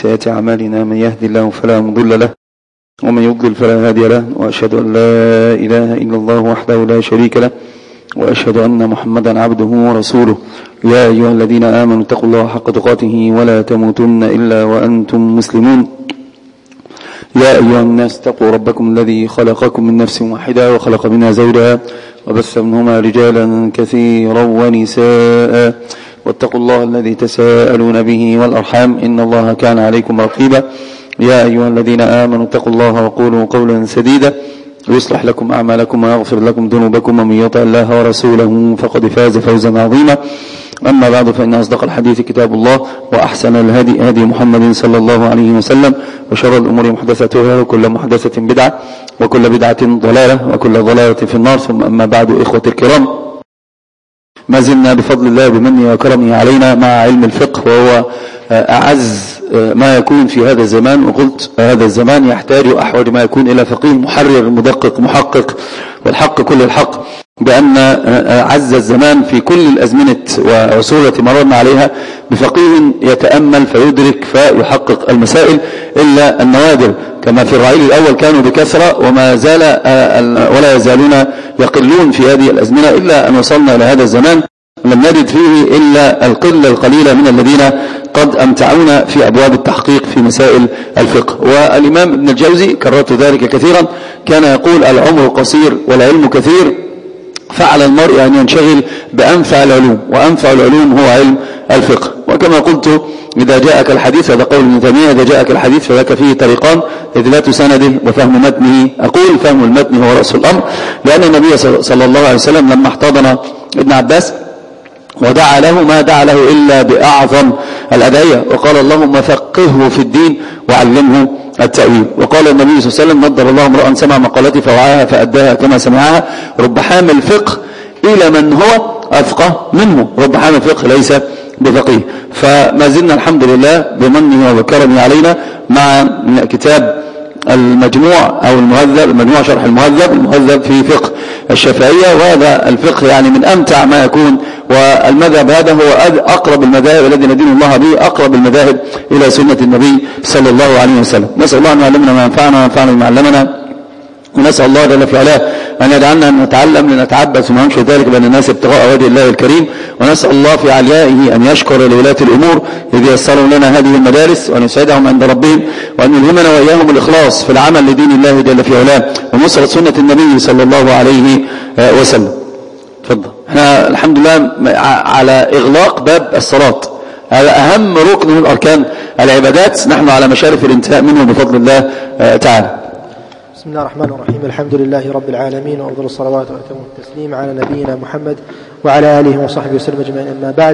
سيئات أعمالنا من يهدي الله فلا مضل له ومن يضلل فلا هادي له، وأشهد أن لا إله إلا الله وحده لا شريك له، وأشهد أن محمدا عبده ورسوله. يا أيها الذين آمنوا اتقوا الله حق تقاته ولا تموتن إلا وأنتم مسلمون. يا أيها الناس اتقوا ربكم الذي خلقكم من نفس واحدة وخلق منها زوجها وبث منهما رجالا كثيرا ونساء، واتقوا الله الذي تساءلون به والأرحام إن الله كان عليكم رقيبا. يا أيها الذين آمنوا اتقوا الله وقولوا قولا سديدا يصلح لكم أعمالكم ويغفر لكم ذنوبكم، ومن يطع الله ورسوله فقد فاز فوزا عظيما. أما بعد، فإن أصدق الحديث كتاب الله، وأحسن الهدي هدي محمد صلى الله عليه وسلم، وشر الأمور محدثاتها، وكل محدثة بدعة، وكل بدعة ضلالة، وكل ضلالة في النار. ثم أما بعد، إخوة الكرام، ما زلنا بفضل الله بمنه وكرمه علينا مع علم الفقه، وهو أعز ما يكون في هذا الزمان. وقلت هذا الزمان يحتاج أحوج ما يكون إلى فقيه محرر مدقق محقق، والحق كل الحق، بأن عز الزمان في كل الأزمنة وعصور التي مررنا عليها بفقيه يتأمل فيدرك فيحقق المسائل، إلا النوادر كما في الرعيل الأول كانوا بكثرة، وما زال ولا يزالون يقلون في هذه الأزمنة، إلا أن وصلنا إلى هذا الزمان لم نجد فيه إلا القلة القليلة من الذين قد أمتعونا في أبواب التحقيق في مسائل الفقه. والإمام ابن الجوزي كررت ذلك كثيرا، كان يقول: العمر قصير والعلم كثير، فعلى المرء أن ينشغل بأنفع العلوم، وأنفع العلوم هو علم الفقه. وكما قلت، إذا جاءك الحديث، هذا قول ابن تيمية، إذا جاءك الحديث فذاك فيه طريقان: إدلات سنده وفهم متنه. أقول فهم المتن هو رأس الأمر، لأن النبي صلى الله عليه وسلم لما احتضن ابن عباس ودعا له ما دعا له إلا بأعظم الأدعية، وقال: اللهم فقهه في الدين وعلمه التأويل. وقال النبي صلى الله عليه وسلم: نضر الله امرأ سمع مقالتي فوعاها فأداها كما سمعها، رب حامل فقه إلى من هو أفقه منه. رب حامل فقه ليس بفقيه. فما زلنا الحمد لله بمنه وكرمه علينا مع كتاب المجموع أو المهذب، المجموع شرح المهذب في فقه الشافعية. وهذا الفقه يعني من أمتع ما يكون، والمذهب هذا هو أقرب المذاهب الذي ندين الله به، أقرب المذاهب إلى سنة النبي صلى الله عليه وسلم. نسأل الله أن يعلمنا ما ينفعنا وينفعنا بما علمنا، ونسأل الله جل في علاه أن يجعلنا نتعلم لنتعبث وما ننشر ذلك بين الناس ابتغاء وجه الله الكريم. ونسأل الله في عليائه أن يشكر لولاة الأمور إذ يسروا لنا هذه المدارس، وأن يسعدهم عند ربهم، وأن يلهمنا وإياهم الإخلاص في العمل لدين الله جل في علاه ونصرة سنة النبي صلى الله عليه وسلم. تفضل. احنا الحمد لله على إغلاق باب الصلاة، هذا أهم ركن من أركان العبادات، نحن على مشارف الانتهاء منه بفضل الله تعالى. بسم الله الرحمن الرحيم. الحمد لله رب العالمين، وأفضل الصلوات وأتم التسليم على نبينا محمد وعلى آله وصحبه وسلم أجمعين. أما بعد،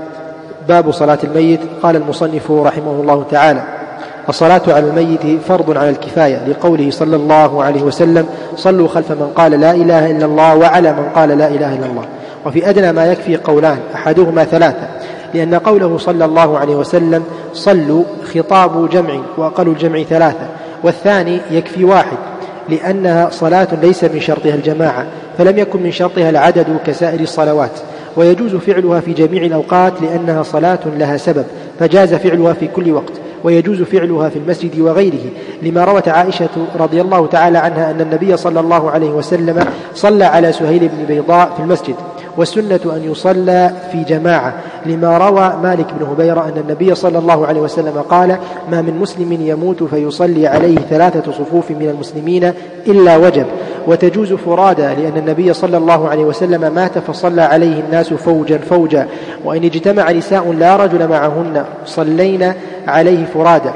باب صلاة الميت. قال المصنف رحمه الله تعالى: الصلاة على الميت فرض على الكفاية، لقوله صلى الله عليه وسلم: صلوا خلف من قال لا إله إلا الله وعلى من قال لا إله إلا الله. وفي أدنى ما يكفي قولان، أحدهما ثلاثة، لأن قوله صلى الله عليه وسلم صلوا خطاب جمع، وأقل الجمع ثلاثة، والثاني يكفي واحد، لأنها صلاة ليس من شرطها الجماعة، فلم يكن من شرطها العدد كسائر الصلوات، ويجوز فعلها في جميع الأوقات لأنها صلاة لها سبب، فجاز فعلها في كل وقت، ويجوز فعلها في المسجد وغيره، لما روت عائشة رضي الله تعالى عنها أن النبي صلى الله عليه وسلم صلى على سهيل بن بيضاء في المسجد، والسنة أن يصلى في جماعة، لما روى مالك بن هبيرة أن النبي صلى الله عليه وسلم قال: ما من مسلم يموت فيصلي عليه 3 صفوف من المسلمين إلا وجب. وتجوز فرادى، لأن النبي صلى الله عليه وسلم مات فصلى عليه الناس فوجا فوجا، وإن اجتمع نساء لا رجل معهن صلينا عليه فرادى،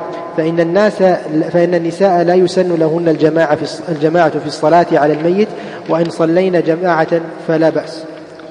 فإن النساء لا يسن لهن الجماعة في الصلاة على الميت، وإن صلينا جماعة فلا بأس.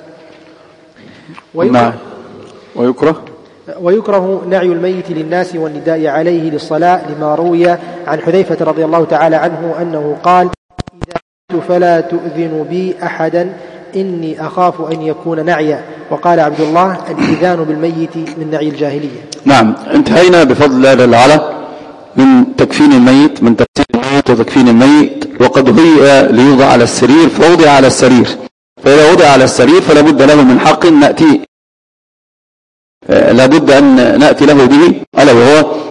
ويكره نعي الميت للناس والنداء عليه للصلاة، لما روي عن حذيفة رضي الله تعالى عنه أنه قال: إذا مت فلا تؤذن بي أحدا إني أخاف أن يكون نعيا. وقال عبد الله: الإذان بالميت من نعي الجاهلية. نعم، انتهينا بفضل الله جل وعلا من تكفين الميت، من تكفين الميت وتكفين الميت، وقد هيئ ليوضع على السرير فوضع على السرير، فإذا وضع على السرير فلا بد له من حق لابد أن نأتي له به، ألا وهو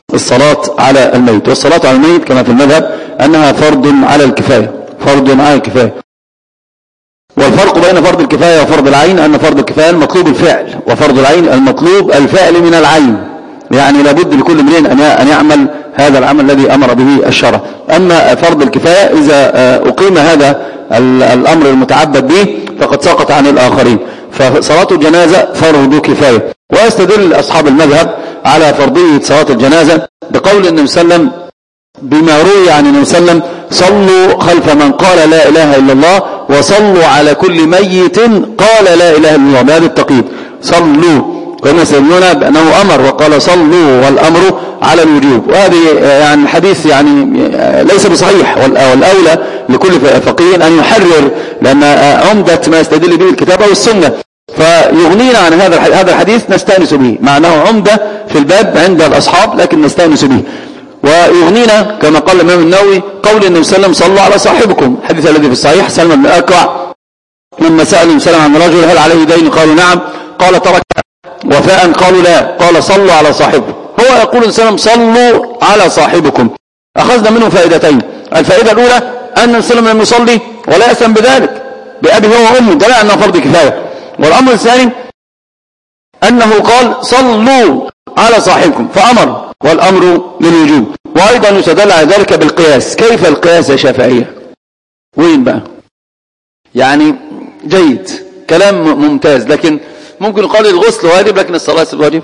الصلاة على الميت. والصلاة على الميت كما في المذهب أنها فرض على الكفاية، فرض على الكفاية. والفرق بين فرض الكفاية وفرض العين أن فرض الكفاية المطلوب الفعل، وفرض العين المطلوب الفعل من العين، يعني لابد لكل امرئ أن يعمل هذا العمل الذي أمر به الشرع. أما فرض الكفاية إذا أقيم هذا الأمر المتعبد به فقد سقط عن الآخرين. فصلاة الجنازة فرض كفاية. ويستدل أصحاب المذهب على فرضية صلاة الجنازة بقول النبي صلى الله عليه وسلم بما روي عن النبي صلى الله عليه وسلم: صلوا خلف من قال لا إله إلا الله وصلوا على كل ميت قال لا إله إلا الله، بهذا التقييد. صلوا، كما سيدنا بأنه أمر وقال صلوا والأمر على الوجوب. وهذه يعني الحديث يعني ليس بصحيح، والأولى لكل فقيه أن يحرر، لأن عمدة ما يستدل به الكتاب والسنة، فيغنينا عن هذا الحديث نستأنس به، مع أنه عمدة في الباب عند الأصحاب لكن نستأنس به. ويغنينا كما قال الإمام النووي قول النبي صلى الله عليه وسلم: صلوا على صاحبكم، الحديث الذي في الصحيح سلمى بن الأكوع لما سأل النبي صلى الله عليه وسلم عن رجل هل عليه دين؟ قالوا نعم. قال ترك وفاء؟ قالوا لا. قال صلوا على صاحبكم. هو يقول النبي صلى الله عليه وسلم: صلوا على صاحبكم. أخذنا منه فائدتين. الفائدة الأولى أن النبي صلى الله عليه وسلم لم يصلي ولا يأثم بذلك بأبي هو وأمه، دل أنه فرض كفاية. والأمر الثاني أنه قال صلوا على صاحبكم فأمر، والأمر للوجوب. وأيضا يستدل على ذلك بالقياس. كيف القياس يا شافعية؟ وين بقى؟ يعني جيد، كلام ممتاز، لكن ممكن يقال الغسل واجب لكن الصلاة واجب.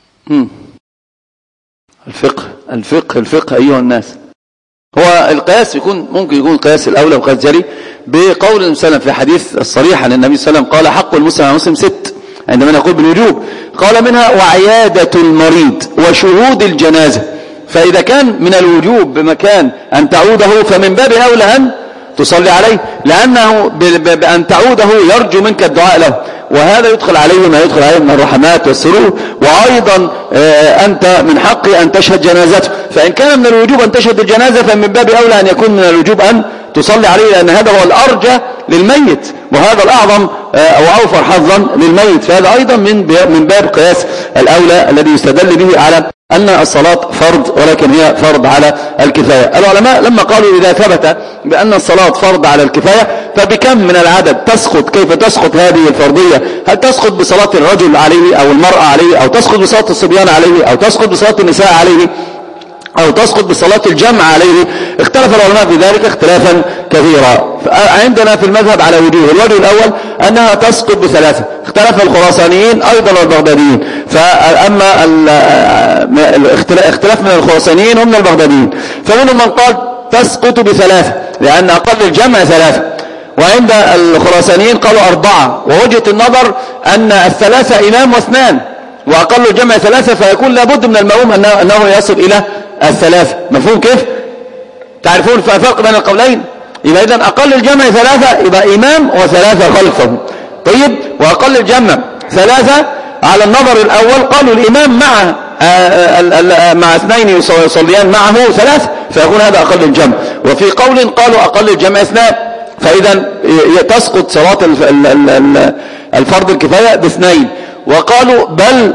الفقه أيها الناس. هو القياس ممكن يكون القياس الأولى وقياس جري بقول النبي صلى الله عليه وسلم في حديث الصريح عن النبي صلى الله عليه وسلم قال: حق المسلم على المسلم 6، عندما نقول بالوجوب قال منها وعيادة المريض وشهود الجنازة. فإذا كان من الوجوب بمكان أن تعوده فمن باب أولى أن تصلي عليه، لأنه بأن تعوده يرجو منك الدعاء له، وهذا يدخل عليه ما يدخل عليه من الرحمات والسرور. وأيضا أنت من حق أن تشهد جنازته، فإن كان من الوجوب أن تشهد الجنازة فمن باب أولى أن يكون من الوجوب أن تصلي عليه، لأن هذا هو الأرجى للميت، وهذا الأعظم أو أوفر حظا للميت. فهذا أيضا من باب قياس الأولى الذي يستدل به على أن الصلاة فرض ولكن هي فرض على الكفاية. العلماء لما قالوا إذا ثبت بأن الصلاة فرض على الكفاية فبكم من العدد تسقط؟ كيف تسقط هذه الفرضية؟ هل تسقط بصلاة الرجل عليه أو المرأة عليه، أو تسقط بصلاة الصبيان عليه، أو تسقط بصلاة النساء عليه، أو تسقط بصلاة الجمع عليه؟ اختلف العلماء في ذلك اختلافا كثيرا. عندنا في المذهب على وجوه. الوجه الأول أنها تسقط بثلاثة، اختلف الخراسانيين أيضا والبغداديين. فأما اختلاف من الخراسانيين ومن البغداديين، فمنهم من قال تسقط بثلاثة لأن أقل الجمع 3، وعند الخراسانيين قالوا 4. ووجهة النظر أن الثلاثة إمام واثنان، وأقل الجمع 3، فيكون لابد من المأموم أنه يصل إلى 3. مفهوم كيف؟ تعرفون الفرق بين القولين؟ يبقى إذن أقل الجمع 3 يبقى إمام و3 خلفه. طيب، وأقل الجمع 3 على النظر الأول قالوا الإمام مع 2 يصليان معه 3، فيكون هذا أقل الجمع. وفي قول قالوا أقل الجمع 2، فإذا تسقط صلاة الفرض الكفاية ب2. وقالوا بل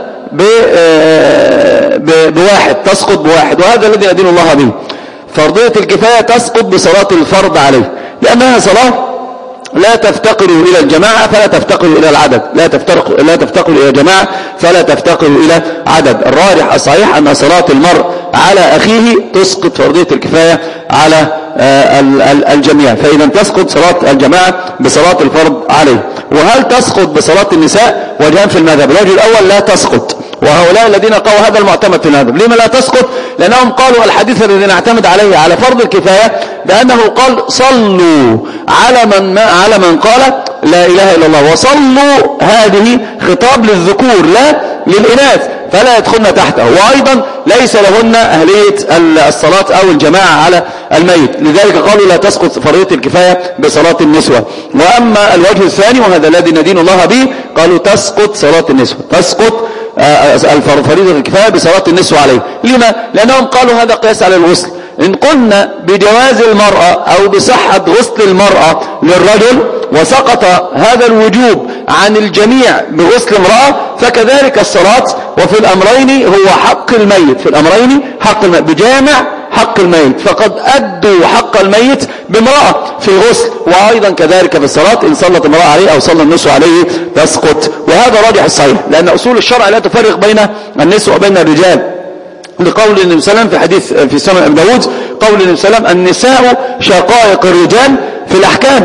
بواحد، تسقط بواحد، وهذا الذي يدين الله به. فرضية الكفاية تسقط بصلاة الفرض عليه، لأنها صلاة لا تفتقر إلى الجماعة فلا تفتقر إلى العدد، لا تفتقر إلى جماعة فلا تفتقر إلى عدد. الراجح الصحيح أن صلاة المرء على أخيه تسقط فرضية الكفاية على الجميع، فإذا تسقط صلاة الجماعة بصلاة الفرض عليه. وهل تسقط بصلاة النساء؟ وجهان في المذهب. الوجه الأول لا تسقط، وهؤلاء الذين قالوا هذا المعتمد في المذهب. لما لا تسقط؟ لأنهم قالوا الحديث الذي نعتمد عليه على فرض الكفاية بأنه قال صلوا على من قال لا إله إلا الله، وصلوا هذه خطاب للذكور لا للإناث، فلا يدخلن تحته، وأيضا ليس لهن أهلية الصلاة أو الجماعة على الميت، لذلك قالوا لا تسقط فرضية الكفاية بصلاة النسوة. وأما الوجه الثاني وهذا الذي ندين الله به، قالوا تسقط صلاة النسوة، تسقط فريضة الكفاية بصلاة النسوة عليه. لما؟ لأنهم قالوا هذا قياس على الغسل، إن قلنا بجواز المرأة أو بصحة غسل المرأة للرجل وسقط هذا الوجوب عن الجميع بغسل امرأة، فكذلك الصلاة. وفي الأمرين هو حق الميت، في الأمرين حق الميت بجامع حق الميت، فقد أدوا حق الميت بامرأة في الغسل، وأيضا كذلك في الصلاة إن صلت امرأة عليه أو صلى النسوة عليه تسقط. وهذا راجح الصحيح، لأن أصول الشرع لا تفرق بين النسوة وبين الرجال، لقول النبي صلى الله عليه وسلم في حديث في سنن أبي داود، قول النبي صلى الله عليه وسلم النساء شقائق الرجال في الأحكام،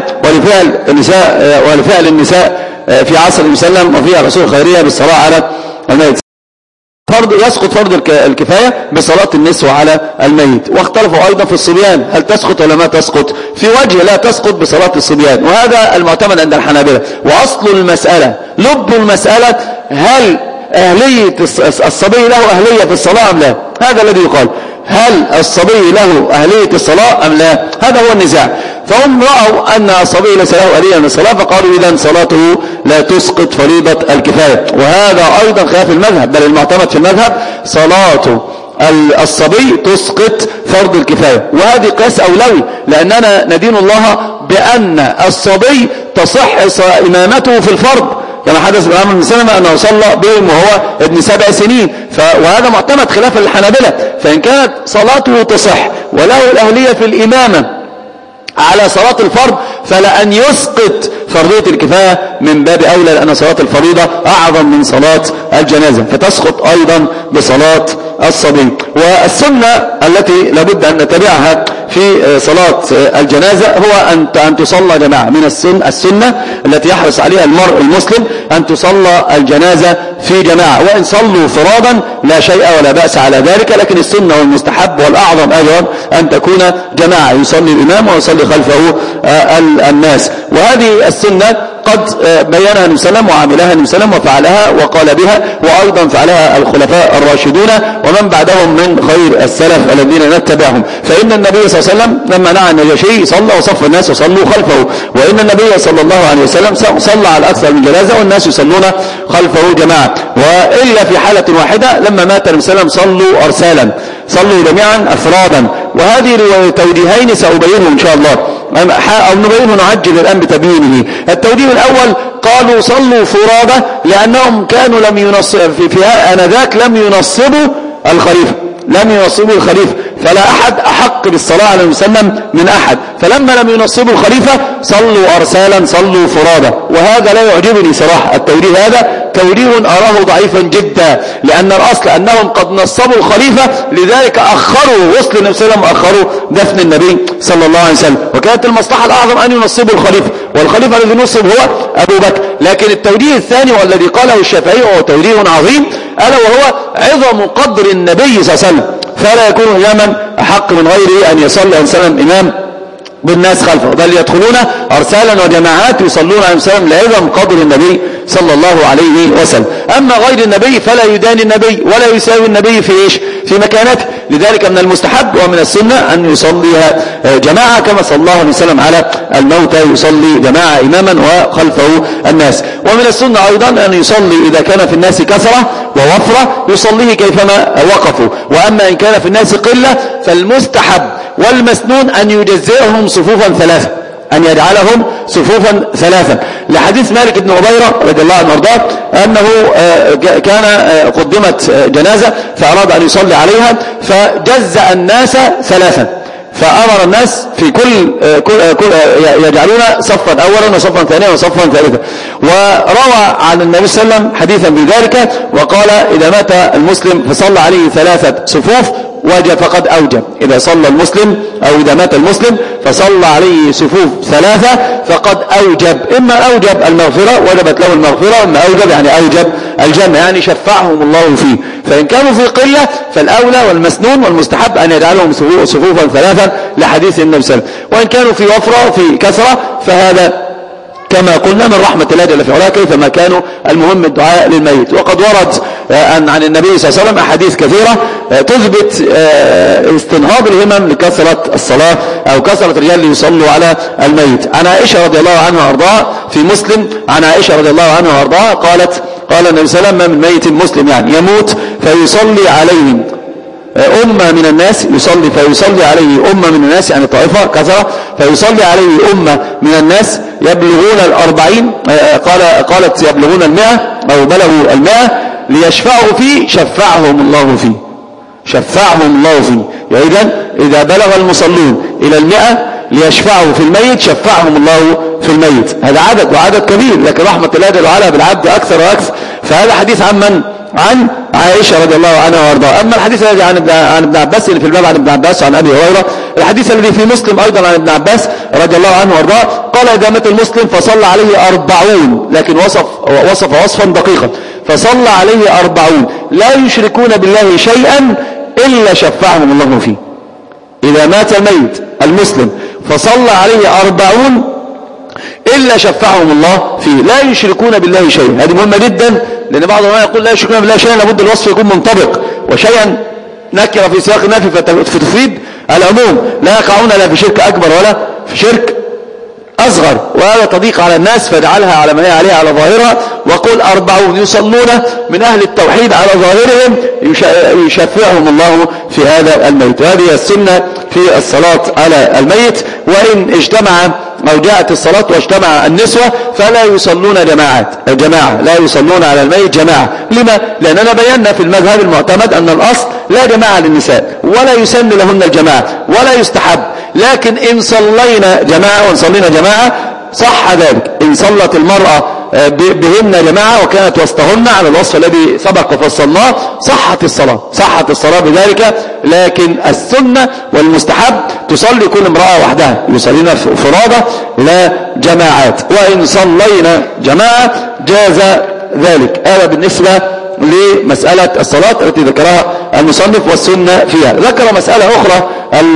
ولفعل النساء في عصر النبي صلى الله عليه وسلم وفي الرسول الخيرية بالصلاة على الميت. يسقط فرض الكفاية بصلاة النسوة على الميت. واختلفوا أيضا في الصبيان، هل تسقط ولا ما تسقط؟ في وجه لا تسقط بصلاة الصبيان، وهذا المعتمد عند الحنابلة. وأصل المسألة لب المسألة هل أهلية الصبي له أهلية في الصلاة أم لا؟ هذا الذي يقال، هل الصبي له أهلية الصلاة أم لا؟ هذا هو النزاع. فهم رأوا أن الصبي ليس له أهلية للصلاة، فقالوا إذن صلاته لا تسقط فريضة الكفاية. وهذا أيضا خلاف المذهب، بل المعتمد في المذهب صلاة الصبي تسقط فرض الكفاية. وهذه قياس أولوي، لأننا ندين الله بأن الصبي تصح إمامته في الفرض، كما حدث بالعمر بن سلمة أنه صلى بهم وهو ابن 7 سنين. وهذا معتمد خلاف الحنابلة. فإن كانت صلاته تصح وله الأهلية في الإمامة على صلاة الفرض، فلا أن يسقط فرضية الكفاية من باب أولى، لأن صلاة الفريضة أعظم من صلاة الجنازة، فتسقط أيضا بصلاة الصبي. والسنة التي لابد أن نتبعها في صلاة الجنازة هو أن تصلى جماعة. من السنة التي يحرص عليها المرء المسلم أن تصلى الجنازة في جماعة، وإن صلوا فرادا لا شيء ولا بأس على ذلك، لكن السنة والمستحب والأعظم أيضا أن تكون جماعة، يصلي الإمام ويصلي خلفه الناس. وهذه السنة قد بينها النبي صلى الله عليه وسلم وعملها النبي صلى الله عليه وسلم وفعلها وقال بها، وأيضا فعلها الخلفاء الراشدون ومن بعدهم من خير السلف الذين نتبعهم. فإن النبي صلى الله عليه وسلم لما نعى النجاشي صلى وصف الناس وصلوا خلفه، وإن النبي صلى الله عليه وسلم صلى على أكثر من جنازة والناس يصلون خلفه جماعة. وإلا في حالة واحدة لما مات النبي صلى الله عليه وسلم صلوا أرسالا، صلوا جميعا أفرادا. وهذه توجيهين سأبينه إن شاء الله، أو نبينه نعجل الآن بتبيينه. التوجيه الأول قالوا صلوا فرادى لأنهم كانوا لم ينصبوا في آنذاك لم ينصبوا الخليفة، فلا أحد أحق بالصلاة على النبي صلى الله عليه وسلم من أحد، فلما لم ينصبوا الخليفة صلوا أرسالا صلوا فرادى. وهذا لا يعجبني صراحة، التوجيه هذا توجيه أراه ضعيفا جدا، لأن الأصل أنهم قد نصبوا الخليفة، لذلك أخروا غسل النبي صلى الله عليه وسلم وأخروا دفن النبي صلى الله عليه وسلم، وكانت المصلحة الأعظم أن ينصبوا الخليفة، والخليفة الذي نصب هو أبو بكر. لكن التوجيه الثاني والذي قاله الشافعي وهو توجيه عظيم، ألا وهو عظم قدر النبي صلى الله عليه وسلم، فلا يكون إماما أحق من غيره أن يصلي وسلم إمام بالناس خلفه، بل يدخلون أرسالا وجماعات يصلون عليه وسلم لعظم قدر النبي صلى الله عليه وسلم. أما غير النبي فلا يداني النبي ولا يساوي النبي في إيش؟ في مكانته. لذلك من المستحب ومن السنة أن يصليها جماعة كما صلى الله عليه وسلم على الموتى، يصلي جماعة إماما وخلفه الناس. ومن السنة أيضا أن يصلي إذا كان في الناس كثرة ووفرة يصليه كيفما وقفوا، وأما إن كان في الناس قلة فالمستحب والمسنون أن يجزئهم صفوفا ثلاثة، أن يجعلهم صفوفا ثلاثا، لحديث مالك بن عبيرة رضي الله عنه وارضاه أنه كان قدمت جنازة فأراد أن يصلي عليها فجزأ الناس ثلاثا، فأمر الناس في كل يجعلون صفا أولا وصفا ثانيا وصفا ثالثا. وروى عن النبي صلى الله عليه وسلم حديثا بذلك وقال إذا مات المسلم فصلى عليه 3 صفوف وجب فقد أوجب. إذا صلى المسلم أو إذا مات المسلم فصلى عليه صفوف 3 فقد أوجب، إما أوجب المغفرة وجبت له المغفرة، إما أوجب يعني أوجب الجنة، يعني شفعهم الله فيه. فإن كانوا في قلة فالأولى والمسنون والمستحب أن يجعلهم صفوفا 3 لحديث النبي صلى الله عليه وسلم. وإن كانوا في وفرة في كثرة فهذا كما قلنا من رحمة الله جل في علاه كيفما كانوا، المهم الدعاء للميت. وقد ورد عن النبي صلى الله عليه وسلم أحاديث كثيرة تثبت استنهاض الهمم لكثرة الصلاة أو كثرة الرجال اللي يصلوا على الميت. عن عائشة رضي الله عنها وارضاها في مسلم عن عائشة رضي الله عنها وارضاها قالت قال النبي صلى الله عليه وسلم ما من ميت مسلم يعني يموت فيصلي عليهم أمة من الناس فيصلي عليه أمة من الناس، يعني طائفة كثرة، فيصلي عليه أمة من الناس يبلغون 40، قالت يبلغون 100 أو بلغوا 100 ليشفعوا فيه شفعهم الله فيه، شفعهم الله فيه. يعني إذا بلغ المصلون إلى 100 ليشفعوا في الميت شفعهم الله في الميت. هذا عدد وعدد كبير، لكن رحمة الله جل وعلا بالعبد أكثر وأكثر. فهذا حديث عن من؟ عن عائشة رضي الله عنها وارضاها. أما الحديث الذي عن ابن عباس اللي في الباب عن ابن عباس وعن أبي هريرة، الحديث الذي في مسلم أيضا عن ابن عباس رضي الله عنه وارضاه، قال إذا مات المسلم فصلى عليه 40، لكن وصف وصفا دقيقا، فصلى عليه 40 لا يشركون بالله شيئا إلا شفعهم الله فيه. إذا مات الميت المسلم فصلى عليه 40 إلا شفعهم الله فيه، لا يشركون بالله شيئا. هذه مهمة جدا، لأن بعض العلماء يقول لا يشركون بالله شيئا، لابد الوصف يكون منطبق، وشيئا نكر في سياق النفي فتفيد العموم، لا يقعون لا في شرك أكبر ولا في شرك أصغر، وهذا تضيق على الناس فاجعلها على ما هي عليها على ظاهرها، وقل 40 يصلون من أهل التوحيد على ظاهرهم يشفعهم الله في هذا الميت. وهذه السنة في الصلاة على الميت، وإن اجتمع أو جاءت الصلاة واجتمع النسوة فلا يصلون جماعة، لا يصلون على الميت جماعة. لما؟ لأننا بينا في المذهب المعتمد أن الأصل لا جماعة للنساء، ولا يسن لهن الجماعة ولا يستحب، لكن إن صلينا جماعة وصلينا جماعة صح ذلك. إن صلت المرأة بهن جماعة وكانت وسطهن على الوصف الذي سبق وفصلناه صحت الصلاة بذلك. لكن السنة والمستحب تصلي كل امرأة وحدها، يصلين فرادة لا جماعات، وإن صلينا جماعة جاز ذلك. هذا بالنسبة لمسألة الصلاة التي ذكرها المصنف والسنة فيها. ذكر مسألة أخرى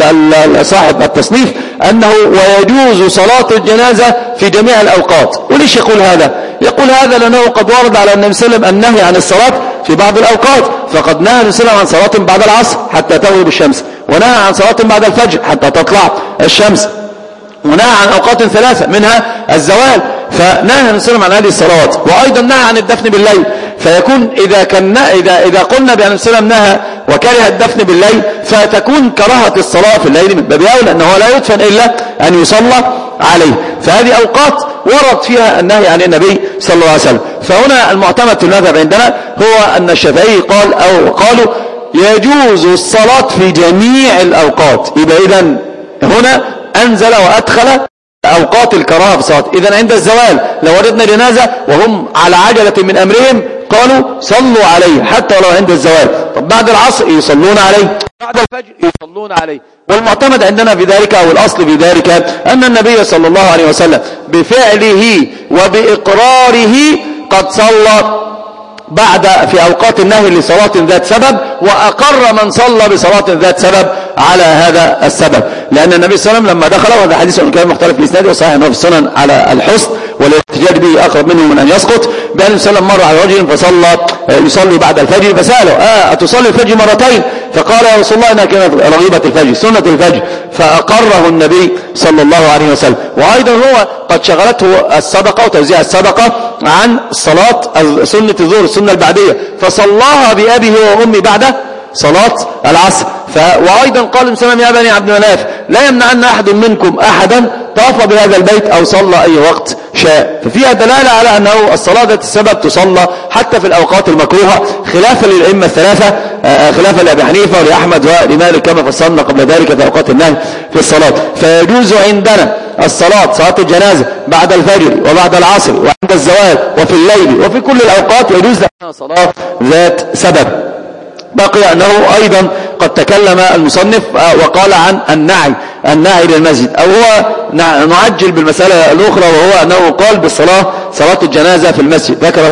صاحب التصنيف، أنه ويجوز صلاة الجنازة في جميع الأوقات. وليش يقول هذا؟ يقول هذا لأنه قد ورد على النبي صلى الله عليه وسلم النهي عن الصلاة في بعض الأوقات، فقد نهى النبي صلى الله عليه وسلم عن صلاة بعد العصر حتى تغرب الشمس، ونهى عن صلاة بعد الفجر حتى تطلع الشمس، ونهى عن أوقات 3 منها الزوال، فنهى النبي صلى الله عليه وسلم عن هذه الصلوات. وأيضا نهى عن الدفن بالليل، فيكون إذا قلنا بأن النبي صلى الله عليه وسلم نهى وكره الدفن بالليل، فتكون كراهة الصلاة في الليل من باب أولى، أنه لا يدفن إلا أن يصلى عليه. فهذه أوقات ورد فيها النهي عن النبي صلى الله عليه وسلم. فهنا المعتمد في المذهب عندنا هو أن الشافعي قالوا يجوز الصلاة في جميع الأوقات. يبقى إذن هنا أنزل وأدخل أوقات الكراهة في الصلاة. إذن عند الزوال لو وجدنا جنازة وهم على عجلة من أمرهم قالوا صلوا عليه حتى ولو عند الزوال. طب بعد العصر يصلون عليه، بعد الفجر يصلون عليه. والمعتمد عندنا في ذلك أو الأصل في ذلك أن النبي صلى الله عليه وسلم بفعله وبإقراره قد صلى بعد في أوقات النهي لصلاة ذات سبب، وأقر من صلى بصلاة ذات سبب على هذا السبب. لأن النبي صلى الله عليه وسلم لما دخل، وهذا حديث كان مختلف في الإسناد وصحيح أنه في السنن على الحسن والاحتجاج به أقرب منه من أن يسقط، بأن النبي صلى الله عليه وسلم مر على رجل فصلى يصلي بعد الفجر، فسأله أتصلي الفجر مرتين؟ فقال يا رسول الله إنها كانت رغيبة الفجر سنة الفجر، فأقره النبي صلى الله عليه وسلم. وأيضا هو قد شغلته الصدقة وتوزيع الصدقة عن صلاة سنة الظهر السنة البعدية، فصلاها بأبيه وأمي بعد صلاة العصر. وأيضا قال النبي صلى الله عليه وسلم يا بني عبد مناف لا يمنعن أحد منكم أحدا طاف بهذا البيت أو صلى أي وقت شاء. ففيها دلالة على أنه الصلاة ذات السبب تصلى حتى في الأوقات المكروهة، خلافا للأئمة الثلاثة، خلافا لأبي حنيفة ولأحمد ولمالك كما فصلنا قبل ذلك في أوقات النهي في الصلاة. فيجوز عندنا الصلاة صلاة الجنازة بعد الفجر وبعد العصر وعند الزوال وفي الليل وفي كل الأوقات يجوز لنا صلاة ذات سبب. بقي أنه أيضا قد تكلم المصنف وقال عن النعي للمسجد، أو هو نعجل بالمسألة الأخرى، وهو أنه قال بالصلاة صلاة الجنازة في المسجد. ذكر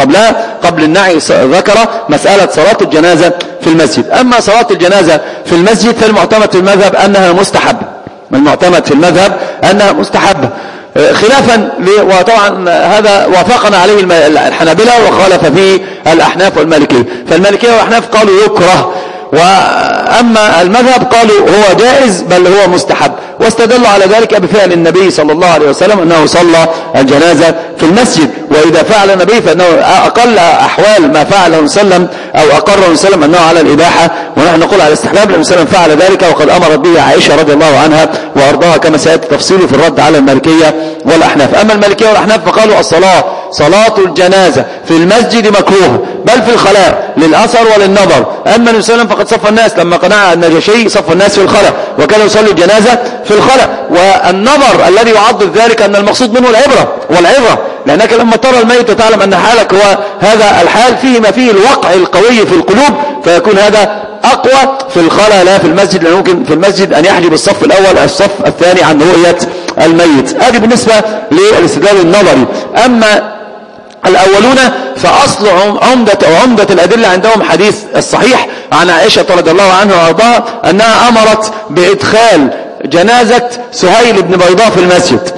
قبل النعي ذكر مسألة صلاة الجنازة في المسجد. أما صلاة الجنازة في المسجد فالمعتمد في المذهب أنها مستحبة، المعتمد في المذهب أنها مستحبة، خلافا وطبعا هذا وافقنا عليه الحنابلة وخالف فيه الأحناف والمالكية. فالمالكية والأحناف قالوا يكره، وأما المذهب قالوا هو جائز بل هو مستحب. واستدلوا على ذلك بفعل النبي صلى الله عليه وسلم أنه صلى الجنازة في المسجد، وإذا فعل النبي فإنه أقل أحوال ما فعله وسلم أو أقره وسلم أنه على الإباحة، ونحن نقول على الاستحباب لأن وسلم فعل ذلك وقد أمرت به عائشة رضي الله عنها وأرضاها كما سيأتي تفصيله في الرد على المالكية والأحناف. أما المالكية والأحناف فقالوا صلاة الجنازة في المسجد مكروهة بل في الخلاء للأثر وللنظر. أما النبي صلى الله عليه وسلم فقد صف الناس لما قنع النجاشي صف الناس في الخلاء وكان يصلي الجنازة في الخلاء. والنظر الذي يعضد ذلك أن المقصود منه العبرة والعظة، لأنك لما ترى الميت وتعلم أن حالك هو هذا الحال فيه ما فيه الوقع القوي في القلوب، فيكون هذا أقوى في الخلاء لا في المسجد، لأنه ممكن في المسجد أن يحجب الصف الأول الصف الثاني عن رؤية الميت. هذه بالنسبة للاستدلال النظري. أما الأولون فأصل عمدة الأدلة عندهم حديث الصحيح عن عائشة رضي الله عنها وارضاها أنها أمرت بإدخال جنازة سهيل بن بيضاء في المسجد،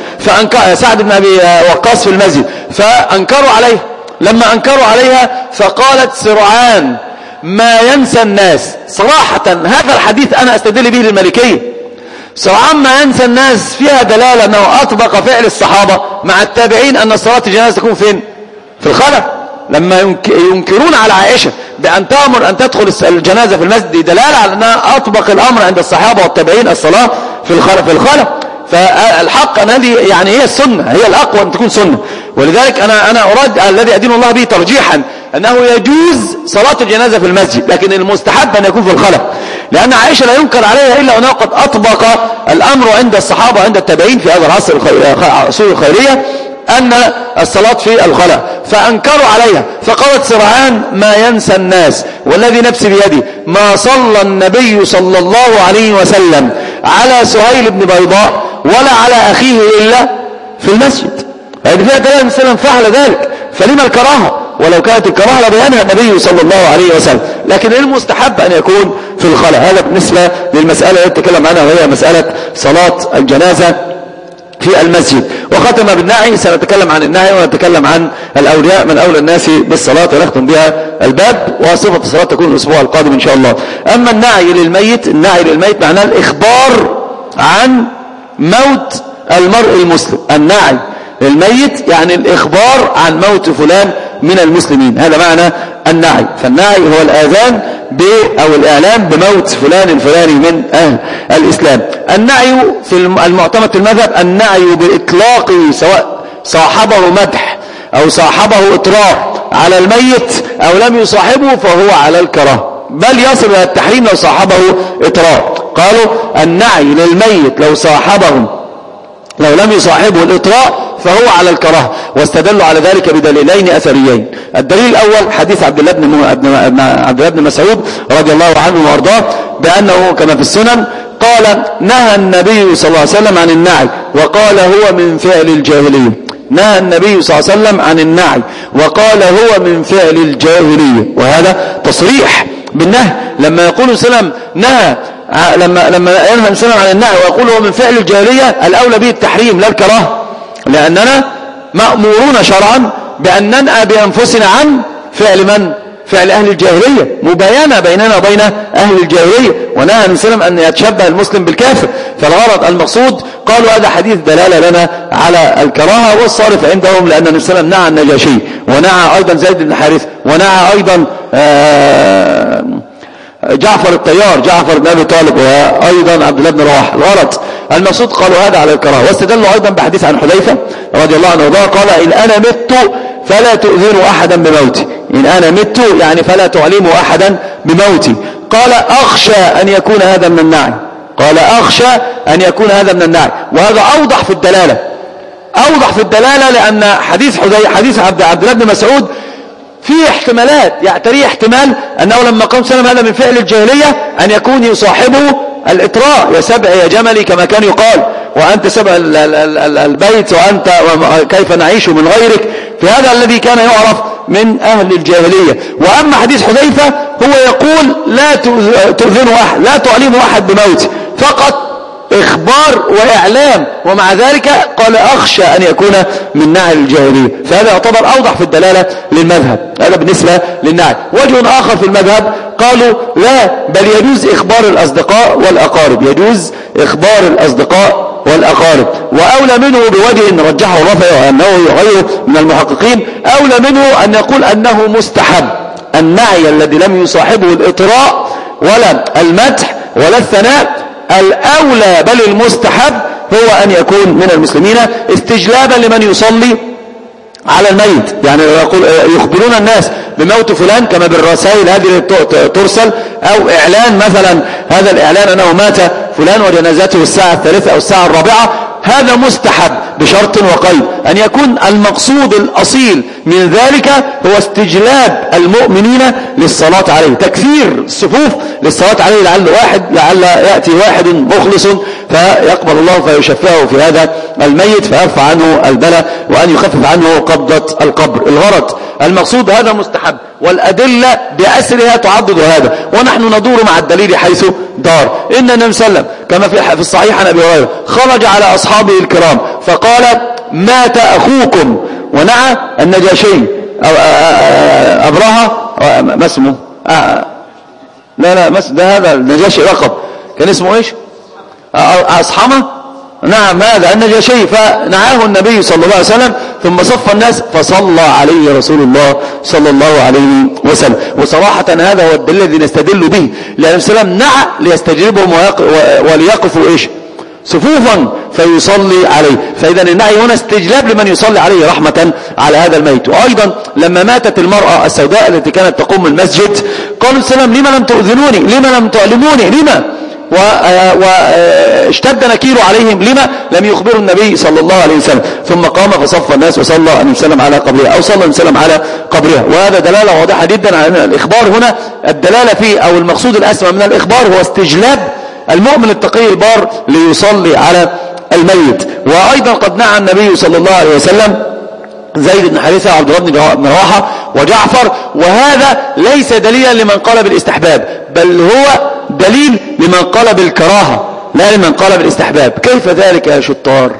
سعد بن أبي وقاص في المسجد، فأنكروا عليه. لما أنكروا عليها فقالت سرعان ما ينسى الناس. صراحة هذا الحديث أنا أستدل به للمالكية. سرعان ما ينسى الناس فيها دلالة أنه أطبق فعل الصحابة مع التابعين أن صلاة الجنازة تكون فين؟ في الخلاء. لما ينكرون على عائشة بأن تأمر أن تدخل الجنازة في المسجد دلالة على أنها أطبق الأمر عند الصحابة والتابعين الصلاة في الخلاء. فالحق أن هذه يعني هي السنة، هي الأقوى أن تكون سنة. ولذلك أنا أراد الذي أدين الله به ترجيحا أنه يجوز صلاة الجنازة في المسجد، لكن المستحب أن يكون في الخلاء، لأن عائشة لا ينكر عليها إلا أنه قد أطبق الأمر عند الصحابة عند التابعين في هذا العصر الخيرية أن الصلاة في الخلاء، فأنكروا عليها. فقالت سرعان ما ينسى الناس والذي نفسي بيدي ما صلى النبي صلى الله عليه وسلم على سهيل بن بيضاء ولا على أخيه إلا في المسجد. هذه فيها دلالة أن وسلم فعل ذلك، فلما الكراهة؟ ولو كانت الكراهة لبيانها النبي صلى الله عليه وسلم، لكن المستحب أن يكون في الخلاء. هذا بالنسبة للمسألة التي تكلم عنها وهي مسألة صلاة الجنازة في المسجد. وختم بالنعي، سنتكلم عن النعي ونتكلم عن الأولياء من أولى الناس بالصلاة ونختم بها الباب، وصفة الصلاة تكون الأسبوع القادم إن شاء الله. أما النعي للميت معناه الإخبار عن موت المرء المسلم. النعي للميت يعني الإخبار عن موت فلان من المسلمين، هذا معنى النعي. فالنعي هو الآذان أو الإعلام بموت فلان الفلاني من أهل الإسلام. النعي في المعتمد في المذهب النعي بإطلاق، سواء صاحبه مدح أو صاحبه إطراء على الميت أو لم يصاحبه فهو على الكراهة، بل يصل إلى التحريم لو صاحبه إطراء. قالوا النعي للميت لو لم يصاحبه الإطراء فهو على الكراهة، واستدلوا على ذلك بدليلين أثريين. الدليل الأول حديث عبد الله بن مسعود رضي الله عنه وارضاه بأنه كما في السنن قال نهى النبي صلى الله عليه وسلم عن النعي وقال هو من فعل الجاهلية. نهى النبي صلى الله عليه وسلم عن النعي وقال هو من فعل الجاهلية، وهذا تصريح بالنهي. لما يقول سلم نهى، لما ينهى سلم عن النعي ويقول هو من فعل الجاهلية، الأولى به التحريم لا الكراهة، لأننا مأمورون شرعا بأن ننأى بأنفسنا عن فعل من؟ فعل أهل الجاهلية، مباينة بيننا وبين أهل الجاهلية. ونهى النبي صلى الله عليه وسلم أن يتشبه المسلم بالكافر. فالغرض المقصود قالوا هذا حديث دلالة لنا على الكراهة، والصارف عندهم لأن النبي صلى الله عليه وسلم نهى النجاشي ونهى أيضا زيد بن حارثة ونهى أيضا جعفر الطيار جعفر بن أبي طالب وأيضا عبد الله بن رواحة. الغرض المقصود قالوا هذا على الكراهة. واستدلوا أيضا بحديث عن حذيفة رضي الله عنه وارضاه قال إن أنا مت فلا تؤذنوا أحدا بموتي. إن أنا مت يعني فلا تعلموا أحدا بموتي. قال أخشى أن يكون هذا من النعي. قال أخشى أن يكون هذا من النعي، وهذا أوضح في الدلالة لأن حديث عبد الله بن مسعود فيه احتمالات، يعتريه احتمال أنه لما قام سلم هذا من فعل الجاهلية أن يكون يصاحبه الإطراء، يا سبع يا جملي كما كان يقال، وأنت سبع البيت وأنت كيف نعيش من غيرك، في هذا الذي كان يعرف من أهل الجاهلية. وأما حديث حذيفة هو يقول لا تؤذنوا أحد، لا تعلموا أحد بموت، فقط إخبار وإعلام، ومع ذلك قال أخشى أن يكون من نعي الجاهلية. فهذا يعتبر أوضح في الدلالة للمذهب. هذا بالنسبة للنعي. وجه آخر في المذهب قالوا لا، بل يجوز إخبار الأصدقاء والأقارب، يجوز إخبار الأصدقاء والأقارب. وأولى منه بوجه رجحه الرافعي وأنه غيره من المحققين، أولى منه أن يقول أنه مستحب. النعي الذي لم يصاحبه الإطراء ولا المدح ولا الثناء، الأولى بل المستحب هو أن يكون من المسلمين استجلابا لمن يصلي على الميت. يعني يخبرون الناس بموت فلان كما بالرسائل هذه ترسل، أو إعلان مثلا هذا الإعلان أنه مات فلان وجنازته الساعة 3 أو الساعة 4. هذا مستحب بشرط وقيد، أن يكون المقصود الأصيل من ذلك هو استجلاب المؤمنين للصلاة عليه، تكثير الصفوف للصلاة عليه، لعل يأتي واحد مخلص فيقبل الله فيشفعه في هذا الميت فيرفع عنه البلاء وأن يخفف عنه قبضة القبر. الغرض المقصود هذا مستحب، والأدلة بأسرها تعضد هذا، ونحن ندور مع الدليل حيث دار. إن النبي صلى الله عليه وسلم كما في الصحيح عن أبي هريرة خرج على أصحابه الكرام فقال مات أخوكم، ونعى النجاشي أو أبرهة، ما اسمه لا ده هذا النجاشي لقب، كان اسمه ايش؟ أصحمة. نعم هذا النجاشي، فنعاه النبي صلى الله عليه وسلم ثم صف الناس فصلى عليه رسول الله صلى الله عليه وسلم. وصراحة هذا هو الدليل الذي نستدل به، لأن السلام نعى ليستجيبهم وليقفوا ايش؟ صفوفا فيصلي عليه. فإذا النعي هنا استجلاب لمن يصلي عليه رحمة على هذا الميت. وأيضا لما ماتت المرأة السوداء التي كانت تقوم المسجد قالوا السلام لما لم تؤذنوني، لما لم تعلموني، لما واشتد نكير عليهم، لما لم يخبروا النبي صلى الله عليه وسلم. ثم قام فصف الناس وصلى أن يسلم على قبرها، أو صلى أن يسلم على قبرها. وهذا دلالة واضحة جدا على أن الإخبار هنا الدلالة فيه أو المقصود الأسمى من الإخبار هو استجلاب المؤمن التقي البار ليصلي على الميت. وأيضا قد نعى النبي صلى الله عليه وسلم زيد بن حارثة وعبد الله بن رواحة وجعفر، وهذا ليس دليلا لمن قال بالاستحباب، بل هو دليل لمن قال بالكراهة لا لمن قال بالاستحباب. كيف ذلك يا شطار؟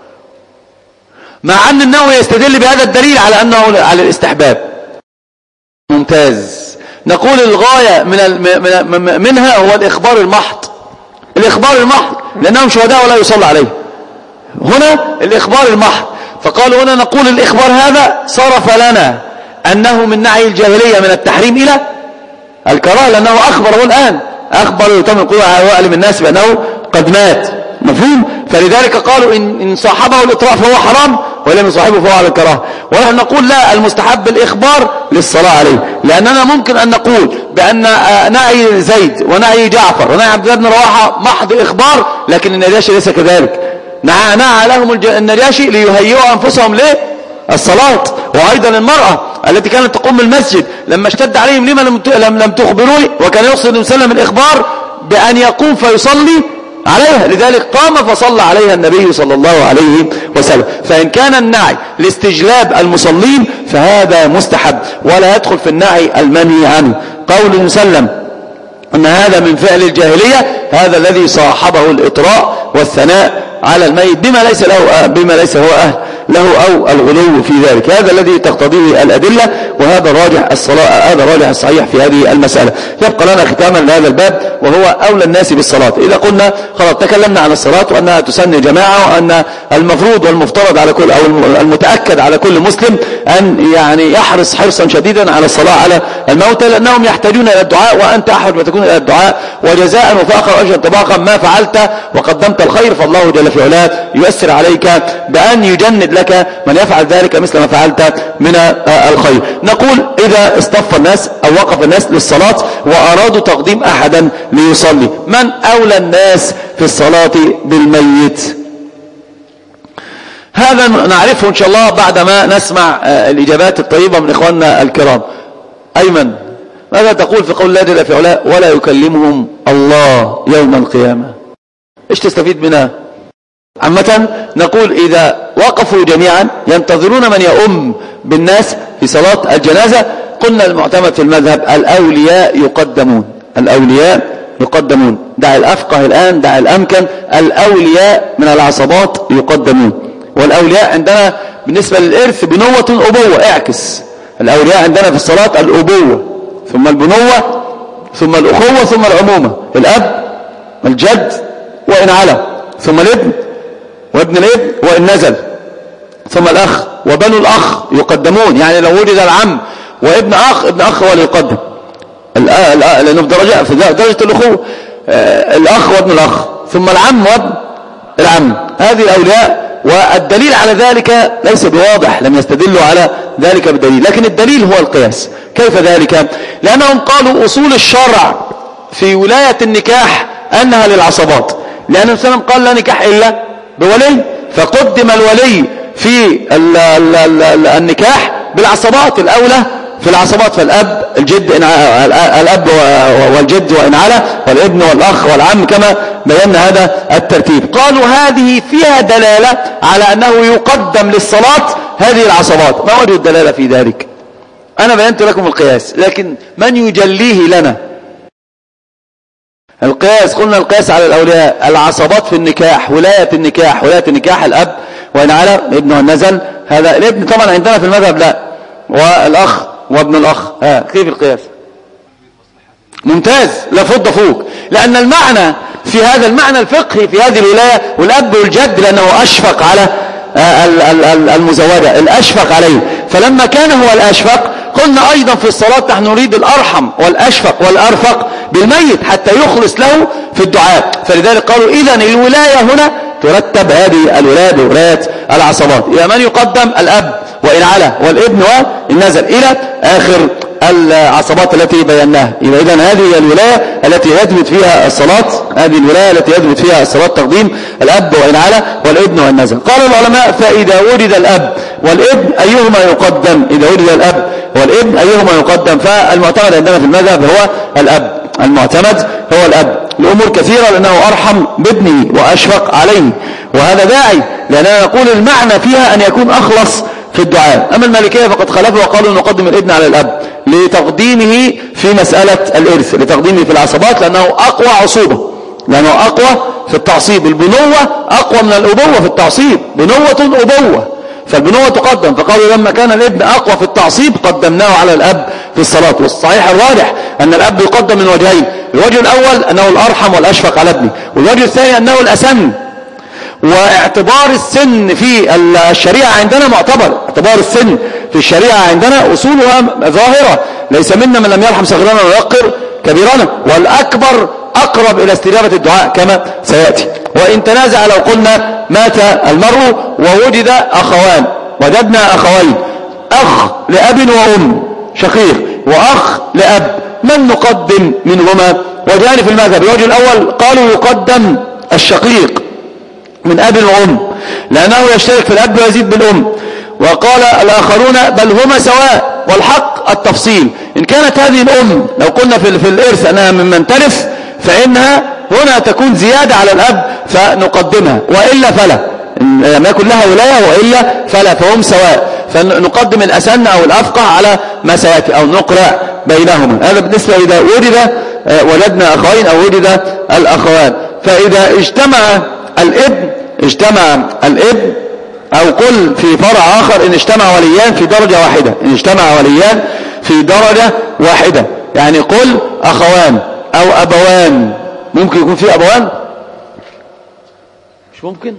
مع أن النووي يستدل بهذا الدليل على أنه على الاستحباب. ممتاز. نقول الغاية منها هو الإخبار المحض، الإخبار المحض لأنهم شهداء ولا يصلى عليه. هنا الإخبار المحض، فقالوا هنا نقول الإخبار هذا صرف لنا أنه من نعي الجاهلية من التحريم إلى الكراهة، لأنه أخبره الآن، أخبر يتم القول على وأعلم الناس بأنه قد مات. مفهوم؟ فلذلك قالوا إن صاحبه الإطراء فهو حرام، ولم يصاحبه فهو على الكراهة. ونحن نقول لا، المستحب الإخبار للصلاة عليه، لأننا ممكن أن نقول بأن نعي زيد ونعي جعفر ونعي عبد الله بن رواحة محض إخبار، لكن النجاشي ليس كذلك. نعى لهم النجاشي ليهيئوا أنفسهم للصلاة. وأيضا المرأة التي كانت تقوم المسجد لما اشتد عليهم لما لم تخبروني، وكان يقصد وسلم الإخبار بأن يقوم فيصلي عليها، لذلك قام فصلى عليها النبي صلى الله عليه وسلم. فإن كان النعي لاستجلاب المصلين فهذا مستحب ولا يدخل في النعي المنهي عنه. قول وسلم أن هذا من فعل الجاهلية، هذا الذي صاحبه الإطراء والثناء على الميت بما ليس هو أهل له أو الغلو في ذلك. هذا الذي تقتضيه الأدلة، وهذا راجح الصحيح في هذه المسألة. يبقى لنا ختاما لهذا الباب وهو أولى الناس بالصلاة. إذا قلنا خلاص تكلمنا عن الصلاة وأنها تسن جماعة، وأن المفروض والمفترض على كل أو المتأكد على كل مسلم أن يعني يحرص حرصا شديدا على الصلاة على الموتى، لأنهم يحتاجون إلى الدعاء، وأنت أحد ما تكون إلى الدعاء، وجزاء وفاخر أجر طباقا ما فعلت وقدمت الخير، فالله جل في علاه يؤثر عليك بأن يجند لك من يفعل ذلك مثل ما فعلت من الخير. نقول إذا اصطف الناس أو وقف الناس للصلاة وأرادوا تقديم أحدا ليصلي، من أولى الناس في الصلاة بالميت؟ هذا نعرفه إن شاء الله بعدما نسمع الإجابات الطيبة من إخواننا الكرام. أيمن، ماذا تقول في قول الله جل في علاه ولا يكلمهم الله يوم القيامة؟ إيش تستفيد منها؟ عامة نقول إذا وقفوا جميعا ينتظرون من يؤم بالناس في صلاة الجنازة، قلنا المعتمد في المذهب الأولياء يقدمون، الأولياء يقدمون. دع الأفقه الآن، دع الأمكن، الأولياء من العصبات يقدمون. والأولياء عندنا بالنسبة للإرث بنوة أبوة، اعكس. الأولياء عندنا في الصلاة الأبوة ثم البنوة ثم الأخوة ثم العمومة، الأب والجد وإن علا، ثم الابن وابن الابن وإن نزل، ثم الأخ وبنو الأخ يقدمون. يعني لو وجد العم وابن أخ، ابن أخ هو اللي يقدم، لأنه في درجة الأخوة الأخ وابن الأخ، ثم العم وابن العم. هذه الأولياء. والدليل على ذلك ليس بواضح، لم يستدلوا على ذلك بالدليل، لكن الدليل هو القياس. كيف ذلك؟ لأنهم قالوا أصول الشرع في ولاية النكاح أنها للعصبات، لأن النبي صلى الله عليه وسلم قال لا نكاح إلا بولي، فقدم الولي في النكاح بالعصبات، الأولى في العصبات، فالأب الجد الأب والجد وإن علا، والابن والأخ والعم كما بينا هذا الترتيب. قالوا هذه فيها دلالة على أنه يقدم للصلاة هذه العصبات. ما وجه الدلالة في ذلك؟ أنا بينت لكم القياس، لكن من يجليه لنا القياس؟ قلنا القياس على الأولياء، العصبات في النكاح، ولاية النكاح، ولاية النكاح الأب وإن علا، ابنه النزل، هذا الابن طبعا عندنا في المذهب لا، والأخ وابن الأخ. كيف القياس؟ ممتاز، لا فض فوق، لأن المعنى في هذا المعنى الفقهي في هذه الولاية، والأب والجد لأنه أشفق على المزوجة، الأشفق عليه، فلما كان هو الأشفق قلنا أيضا في الصلاة نحن نريد الأرحم والأشفق والأرفق بالميت حتى يخلص له في الدعاء. فلذلك قالوا إذن الولاية هنا ترتب هذه الولاية بولاية العصبات. إلى من يقدم؟ الأب وإن علا والابن وإن نزل، إلى آخر العصبات التي بيناها. إذن هذه الولاية التي يثبت فيها الصلاة، هذه الولاية التي يثبت فيها الصلاة تقديم الأب وإن علا والابن وإن نزل. قال العلماء فإذا وجد الأب والابن أيهما يقدم؟ إذا وجد الأب والابن أيهما يقدم؟ فالمعتمد عندنا في المذهب هو الأب، المعتمد هو الأب، الأمور كثيرة، لأنه أرحم بابنه وأشفق عليه، وهذا داعي، لأننا نقول المعنى فيها أن يكون أخلص في الدعاء. أما المالكية فقد خلفوا وقالوا نقدم الابن على الأب لتقديمه في مسألة الإرث، لتقديمه في العصبات، لأنه أقوى عصوبة، لأنه أقوى في التعصيب. البنوة أقوى من الأبوة في التعصيب، بنوة أبوة، فالبنوة تقدم. فقالوا لما كان الابن أقوى في التعصيب قدمناه على الأب في الصلاة. والصحيح الراجح أن الأب يقدم من وجهين، الوجه الأول أنه الأرحم والأشفق على ابنه، والوجه الثاني أنه الأسن. واعتبار السن في الشريعة عندنا معتبر، اعتبار السن في الشريعة عندنا أصولها ظاهرة، ليس منا من لم يرحم صغيرنا ويوقر كبيرنا، والأكبر أقرب إلى استجابة الدعاء كما سيأتي. وإن تنازع لو قلنا مات المرء ووجد أخوان، وجدنا أخوين، أخ لأب وأم شقيق وأخ لأب، من نقدم منهما؟ وجهان في المذهب. الوجه الأول قالوا يقدم الشقيق من أب وأم، لأنه يشترك في الأب ويزيد بالأم. وقال الآخرون بل هما سواء، والحق التفصيل. إن كانت هذه الأم لو قلنا في الإرث أنها ممن ترث، فإنها هنا تكون زيادة على الأب فنقدمها، وإلا فلا، لم يكن لها ولاية وإلا فلا، فهم سواء، فنقدم الأسن أو الأفقه على ما سيأتي، أو نقرأ بينهما. هذا بالنسبة إذا وجدنا أخوين أو وجد الأخوان. فإذا اجتمع الابن أو قل في فرع آخر إن اجتمع وليان في درجة واحدة، إن اجتمع وليان في درجة واحدة، يعني قل أخوان أو أبوان. ممكن يكون في أبوان؟ مش ممكن؟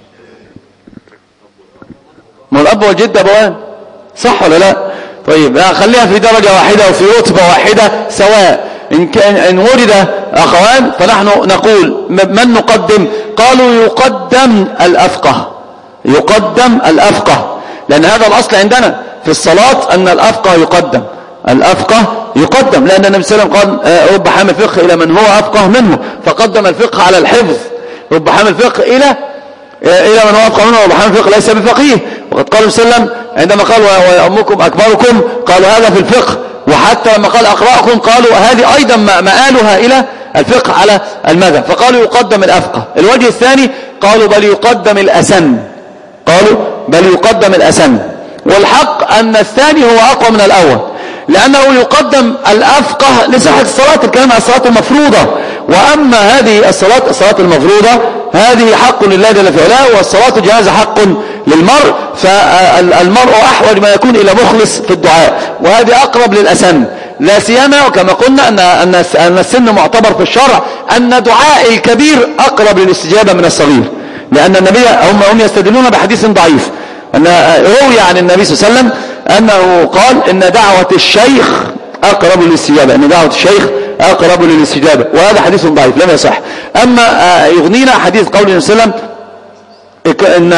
ما الأب والجد أبوان، صح ولا لا؟ طيب خليها في درجة واحدة وفي رتبة واحدة سواء. إن وجد أخوان فنحن نقول من نقدم؟ قالوا يقدم الأفقه، يقدم الأفقه، لأن هذا الأصل عندنا في الصلاة أن الأفقه يقدم، الأفقه يقدم، لأن النبي صلى الله عليه وسلم قال رب حامل فقه إلى من هو أفقه منه، فقدم الفقه على الحفظ. رب حامل فقه إلى من هو أفقه منه، رب حامل فقه ليس بفقيه. وقد قال النبي صلى الله عليه وسلم عندما قال وأمكم أكبركم، قالوا هذا في الفقه. وحتى لما قال أقرأكم قالوا هذه أيضا مآلها إلى الفقه على المذهب، فقالوا يقدم الأفقه. الوجه الثاني قالوا بل يقدم الأسن، قالوا بل يقدم الأسن. والحق أن الثاني هو أقوى من الأول، لأنه يقدم الأفقه لصحة الصلاة، الكلام عن الصلاة المفروضة، وأما هذه الصلاة المفروضة هذه حق لله جل في علاه، والصلاة الجنازة حق للمرء، فالمرء أحوج ما يكون إلى مخلص في الدعاء، وهذه أقرب للأسن، لا سيما وكما قلنا أن السن معتبر في الشرع، أن دعاء الكبير أقرب للاستجابة من الصغير، لأن النبي هم يستدلون بحديث ضعيف أن روي عن النبي صلى الله عليه وسلم أنه قال إن دعوة الشيخ أقرب للاستجابة، إن دعوة الشيخ أقرب للاستجابة، وهذا حديث ضعيف لم يصح. أما يغنينا حديث قول النبي صلى الله عليه وسلم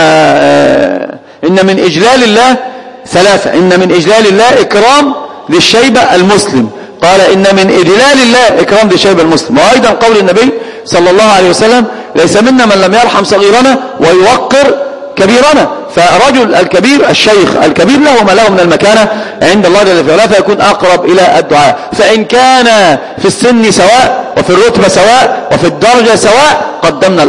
إن من إجلال الله ثلاثة، إن من إجلال الله إكرام للشيبة المسلم، قال إن من إجلال الله إكرام للشيبة المسلم. وأيضا قول النبي صلى الله عليه وسلم ليس منا من لم يرحم صغيرنا ويوقر كبيرنا، فرجل الكبير الشيخ الكبير له ما له من المكانة عند الله جل وعلا، فيكون أقرب إلى الدعاء. فإن كان في السن سواء وفي الرتبة سواء وفي الدرجة سواء قدمنا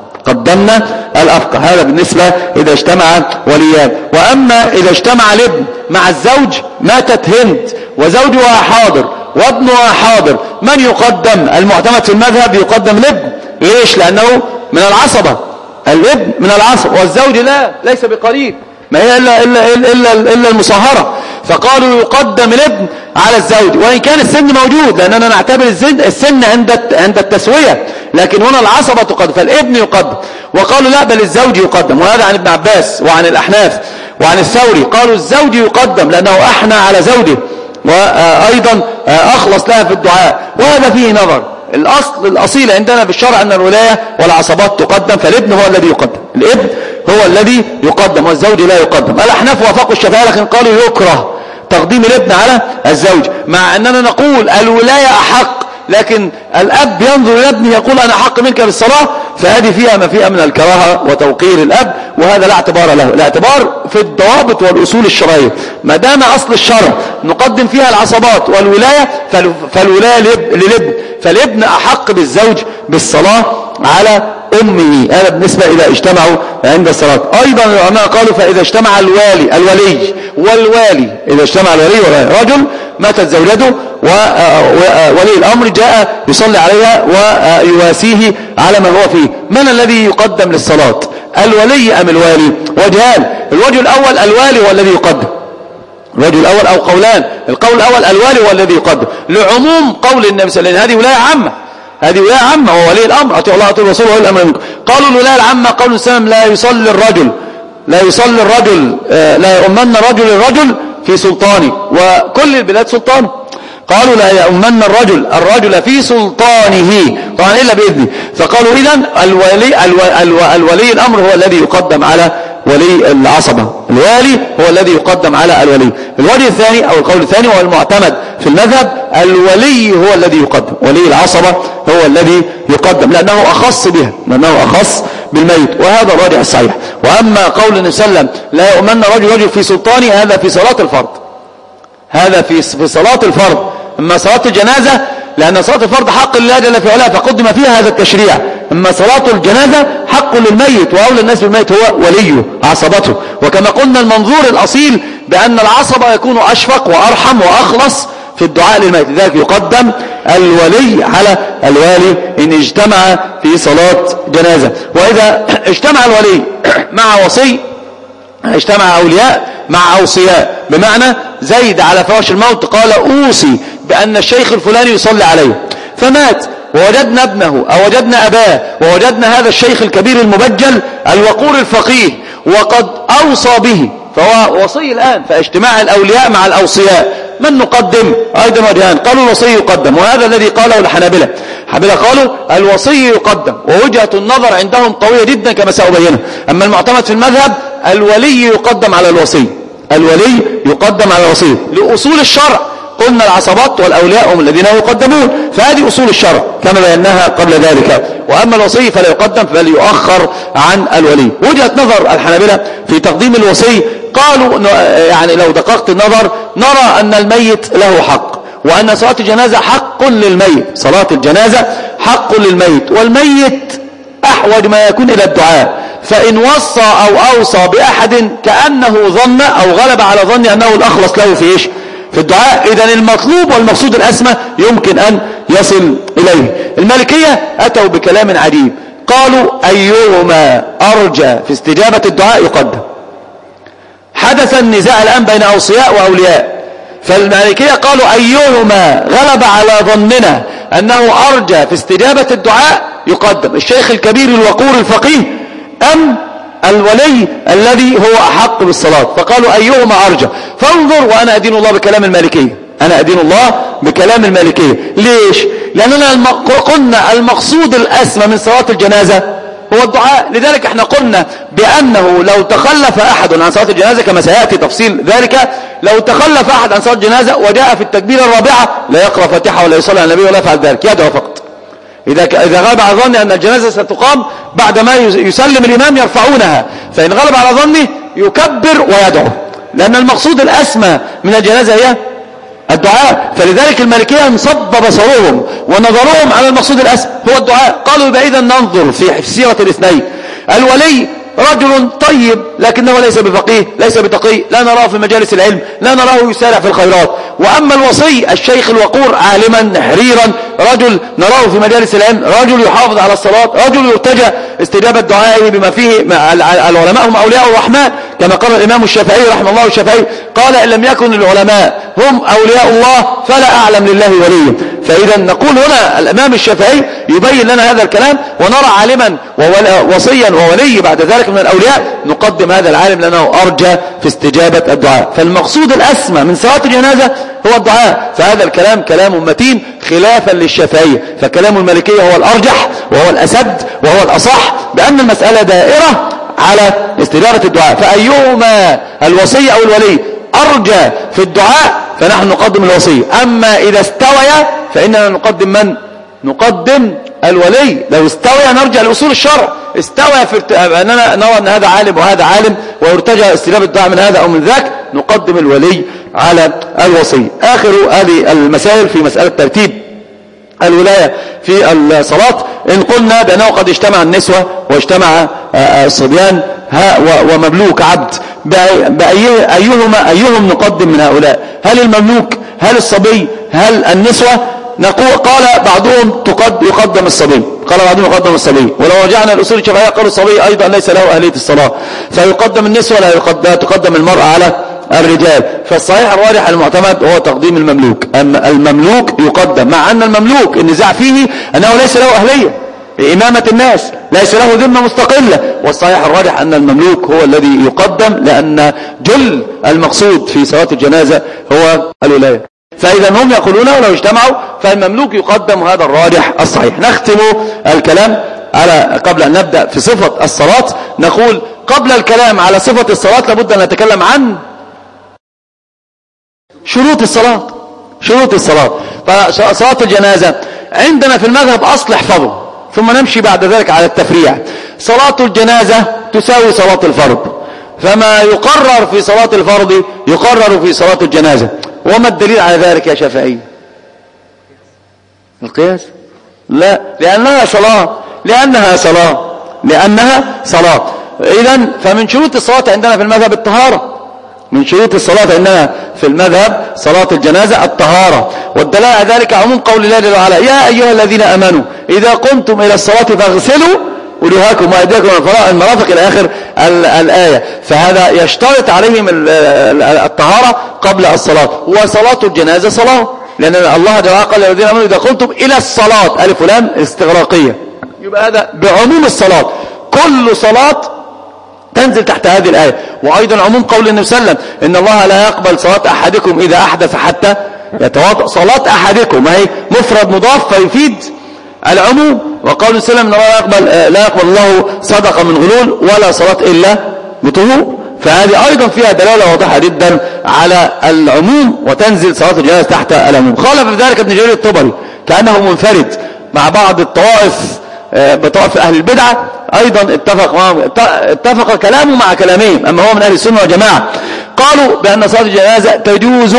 الأفقه. هذا بالنسبة إذا اجتمع وليان. وأما إذا اجتمع الابن مع الزوج، ماتت هند وزوجها حاضر وابنها حاضر، من يقدم؟ المعتمد في المذهب يقدم الابن. ليش؟ لأنه من العصبة، الابن من العصبة، والزوج ليس بقريب، ما هي إلا المصاهرة، فقالوا يقدم الابن على الزوج، وإن كان السن موجود، لأننا نعتبر السن عند التسوية، لكن هنا العصبة تقدم، فالابن يقدم. وقالوا لا، بل الزوج يقدم، وهذا عن ابن عباس وعن الأحناف وعن الثوري، قالوا الزوج يقدم لأنه أحنى على زوجه، وأيضا أخلص لها في الدعاء، وهذا فيه نظر. الأصيل عندنا في الشرع أن الولاية والعصبات تقدم، فالابن هو الذي يقدم، الابن هو الذي يقدم والزوج لا يقدم. الأحناف وافقوا الشافعية لكن قالوا يكره تقديم الابن على الزوج، مع أننا نقول الولاية أحق، لكن الأب ينظر إلى ابنه يقول أنا أحق منك بالصلاة، فهذه فيها ما فيها من الكراهة وتوقير الأب، وهذا لا اعتبار له. الاعتبار في الضوابط والأصول الشرعية، ما دام أصل الشرع نقدم فيها العصبات والولاية، فالولاية للابن، فالابن أحق بالزوج بالصلاة على أمه. هذا بالنسبة إذا اجتمعوا عند الصلاة. أيضا العلماء قالوا فإذا اجتمع الولي والوالي، إذا اجتمع الولي والوالي، رجل ماتت زوجته وولي الأمر جاء يصلي عليها ويواسيه على ما هو فيه، من الذي يقدم للصلاة؟ الولي أم الوالي؟ وجهان. الوجه الأول الوالي هو الذي يقدم، الوجه الأول أو قولان، القول الأول الوالي هو الذي يقدم لعموم قول النبي صلى الله عليه وسلم، هذه ولاية عامة، هذه ولاية عامة، وهو ولي الأمر، أطيعوا الله وأطيعوا الرسول وأولي الأمر منكم. قالوا الولاية العامة قول السلام لا يصلي الرجل لا يؤمن الرجل في سلطانه، وكل البلاد سلطانه، قالوا لا يؤمن الرجل في سلطانه طبعا إلا بإذنه، فقالوا إذن الولي الأمر هو الذي يقدم على ولي العصبة، الوالي هو الذي يقدم على الولي. الوجه الثاني أو القول الثاني وهو المعتمد في المذهب، الولي هو الذي يقدم، ولي العصبة هو الذي يقدم، لأنه أخص بها، لأنه أخص بالميت، وهذا الراجح الصحيح. وأما قول النبي صلى الله عليه وسلم لا يؤمن رجل في سلطانه، هذا في صلاة الفرض، هذا في صلاة الفرض. أما صلاة الجنازة، لأن صلاة الفرض حق لله جل في علاه فقدم فيها هذا التشريع، أما صلاة الجنازة حق للميت، وأولى الناس بالميت هو وليه عصبته. وكما قلنا المنظور الأصيل بأن العصبة يكون أشفق وأرحم وأخلص في الدعاء للميت، لذلك يقدم الولي على الوالي إن اجتمع في صلاة جنازة. وإذا اجتمع الولي مع وصي، اجتمع أولياء مع أوصياء، بمعنى زيد على فراش الموت قال أوصي بأن الشيخ الفلاني يصلي عليه، فمات ووجدنا ابنه أو وجدنا أباه ووجدنا هذا الشيخ الكبير المبجل الوقور الفقيه وقد أوصى به، فهو وصي الآن. فاجتماع الأولياء مع الأوصياء، من نقدم؟ أيضا وجهان، قالوا الوصي يقدم، وهذا الذي قاله الحنابلة قالوا الوصي يقدم، ووجهة النظر عندهم قوية جدا كما سأبينه. أما المعتمد في المذهب الولي يقدم على الوصي، الولي يقدم على الوصي لأصول الشرع، قلنا العصبات والأولياء هم الذين يقدمون، فهذه أصول الشرع كما بيناها قبل ذلك. وأما الوصي فلا يقدم بل يؤخر عن الولي. وجهة نظر الحنابلة في تقديم الوصي، قالوا يعني لو دققت النظر نرى أن الميت له حق، وأن صلاة الجنازة حق للميت، صلاة الجنازة حق للميت، والميت أحوج ما يكون إلى الدعاء، فإن وصى أو أوصى بأحد كأنه ظن أو غلب على ظن أنه الأخلص له في في الدعاء، إذن المطلوب والمقصود الأسمى يمكن أن يصل إليه. المالكية أتوا بكلام عجيب، قالوا أيهما أرجى في استجابة الدعاء يقدم. حدث النزاع الآن بين أوصياء وأولياء، فالمالكية قالوا أيهما غلب على ظننا أنه أرجى في استجابة الدعاء يقدم، الشيخ الكبير الوقور الفقيه أم الولي الذي هو أحق بالصلاة؟ فقالوا أيهما أرجى. فانظر، وأنا أدين الله بكلام المالكية، أنا أدين الله بكلام المالكية. ليش؟ لأننا قلنا المقصود الأسمى من صلاة الجنازة هو الدعاء. لذلك احنا قلنا بأنه لو تخلف أحد عن صلاة الجنازة كما سيأتي تفصيل ذلك، لو تخلف أحد عن صلاة الجنازة وجاء في التكبير الرابعة لا يقرأ فاتحة ولا يصلي على النبي ولا يفعل ذلك، يدعو فقط. إذا غلب على ظني أن الجنازة ستقام بعدما يسلم الإمام يرفعونها، فإن غلب على ظني يكبر ويدعو، لأن المقصود الأسمى من الجنازة هي الدعاء. فلذلك المالكية انصب بصرهم ونظرهم على المقصود الأسمى هو الدعاء. قالوا إذا ننظر في سيرة الاثنين. الولي رجل طيب لكنه ليس بفقيه، ليس بتقي، لا نراه في مجالس العلم، لا نراه يسارع في الخيرات. وأما الوصي الشيخ الوقور عالما حريرا، رجل نراه في مجالس العلم، رجل يحافظ على الصلاة، رجل يرتجى استجابة دعائه بما فيه العلماء هم أولياء الرحمن، كما قال الإمام الشافعي رحمه الله الشافعي، قال إن لم يكن العلماء هم أولياء الله فلا أعلم لله وليا. فإذا نقول هنا الإمام الشافعي يبين لنا هذا الكلام، ونرى عالما ووصيا وولي بعد ذلك من الأولياء نقدم هذا العالم لأنه أرجى في استجابة الدعاء. فالمقصود الأسمى من صلاة الجنازة هو الدعاء. فهذا الكلام كلام متين خلافا للشافعية، فكلام المالكية هو الأرجح وهو الأسد وهو الأصح، بأن المسألة دائرة على استجابة الدعاء. فأيهما الوصي أو الولي أرجى في الدعاء فنحن نقدم الوصي. أما إذا استوى فإننا نقدم من؟ نقدم الولي. لو استوى نرجع لأصول الشرع، استوى في أننا نرى أن هذا عالم وهذا عالم ويرتجى استجابة الدعاء من هذا أو من ذاك، نقدم الولي على الوصي. آخر هذه المسائل في مسألة ترتيب الولاية في الصلاة، إن قلنا بأنه قد اجتمع النسوة واجتمع الصبيان ومملوك عبد، أيهم نقدم من هؤلاء؟ هل المملوك؟ هل الصبي؟ هل النسوة؟ قال بعضهم يقدم الصبي، قال بعضهم يقدم الصبي. ولو رجعنا الأصول الشرعية قالوا الصبي أيضا ليس له أهلية الصلاة، فيقدم النسوة لا تقدم المرأة على الرجال. فالصحيح الراجح المعتمد هو تقديم المملوك. أما المملوك يقدم، مع أن المملوك النزاع فيه أنه ليس له أهلية إمامة الناس، ليس له ذمة مستقلة، والصحيح الراجح أن المملوك هو الذي يقدم، لأن جل المقصود في صلاة الجنازة هو الولاية. فإذا هم يقولون ولو اجتمعوا فالمملوك يقدم، هذا الراجح الصحيح. نختم الكلام على قبل أن نبدأ في صفة الصلاة، نقول قبل الكلام على صفة الصلاة لابد أن نتكلم عن شروط الصلاة. شروط الصلاة. فصلاة الجنازة عندنا في المذهب أصل احفظه، ثم نمشي بعد ذلك على التفريع. صلاة الجنازة تساوي صلاة الفرض، فما يقرر في صلاة الفرض يقرر في صلاة الجنازة. وما الدليل على ذلك يا شافعي؟ القياس؟ لا، لأنها صلاة. إذن فمن شروط الصلاة عندنا في المذهب الطهارة، من شروط الصلاة عندنا في المذهب صلاة الجنازة الطهارة. والدلالة على ذلك عموم قول الله جل وعلا: يا أيها الذين آمنوا إذا قمتم إلى الصلاة فاغسلوا وجوهكم وأيديكم المرافق إلى آخر الآية. فهذا يشترط عليهم الطهارة قبل الصلاة. وصلاة الجنازة صلاة، لأن الله جل وعلا قال: يا الذين آمنوا إذا قمتم إلى الصلاة، ألف ولام استغراقية، يبقى هذا بعموم الصلاة، كل صلاة تنزل تحت هذه الآية. وأيضا عموم قول النبي صلى الله عليه وسلم: إن الله لا يقبل صلاة أحدكم إذا أحدث حتى يتوضأ. صلاة أحدكم، ما هي مفرد مضاف فيفيد العموم. وقول النبي صلى الله عليه وسلم: لا يقبل الله صدقة من غلول ولا صلاة إلا بطهور. فهذه أيضا فيها دلالة واضحة جدا على العموم، وتنزل صلاة الجنازة تحت العموم. خالف في ذلك ابن جرير الطبري كأنه منفرد مع بعض الطوائف، بطوائف أهل البدعة أيضا اتفق كلامه مع كلامهم، أما هو من أهل السنة والجماعة. قالوا بأن صلاة الجنازة تجوز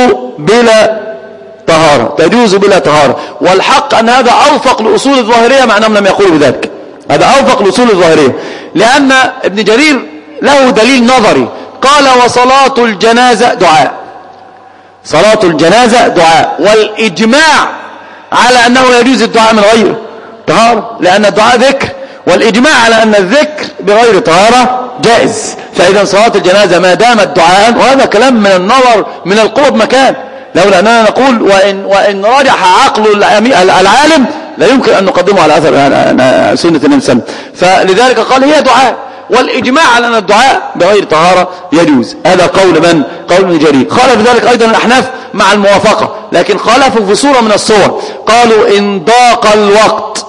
بلا طهارة، والحق أن هذا أوفق لأصول الظاهرية، مع أنهم لم يقولوا بذلك. هذا أوفق لأصول الظاهرية، لأن ابن جرير له دليل نظري، قال: وصلاة الجنازة دعاء. صلاة الجنازة دعاء، والإجماع على أنه يجوز الدعاء من غير طهارة، لأن الدعاء ذكر، والإجماع على أن الذكر بغير طهارة جائز. فإذا صلاة الجنازة ما دامت دعاء، وهذا كلام من النظر من القرب مكان، لولا أننا نقول وإن رجح عقل العالم لا يمكن أن نقدمه على أثر سنة النبي صلى الله عليه وسلم. فلذلك قال هي دعاء، والإجماع على أن الدعاء بغير طهارة يجوز. هذا قول من؟ قول ابن جرير. خالف ذلك أيضا الأحناف مع الموافقة، لكن خالفوا في صورة من الصور. قالوا إن ضاق الوقت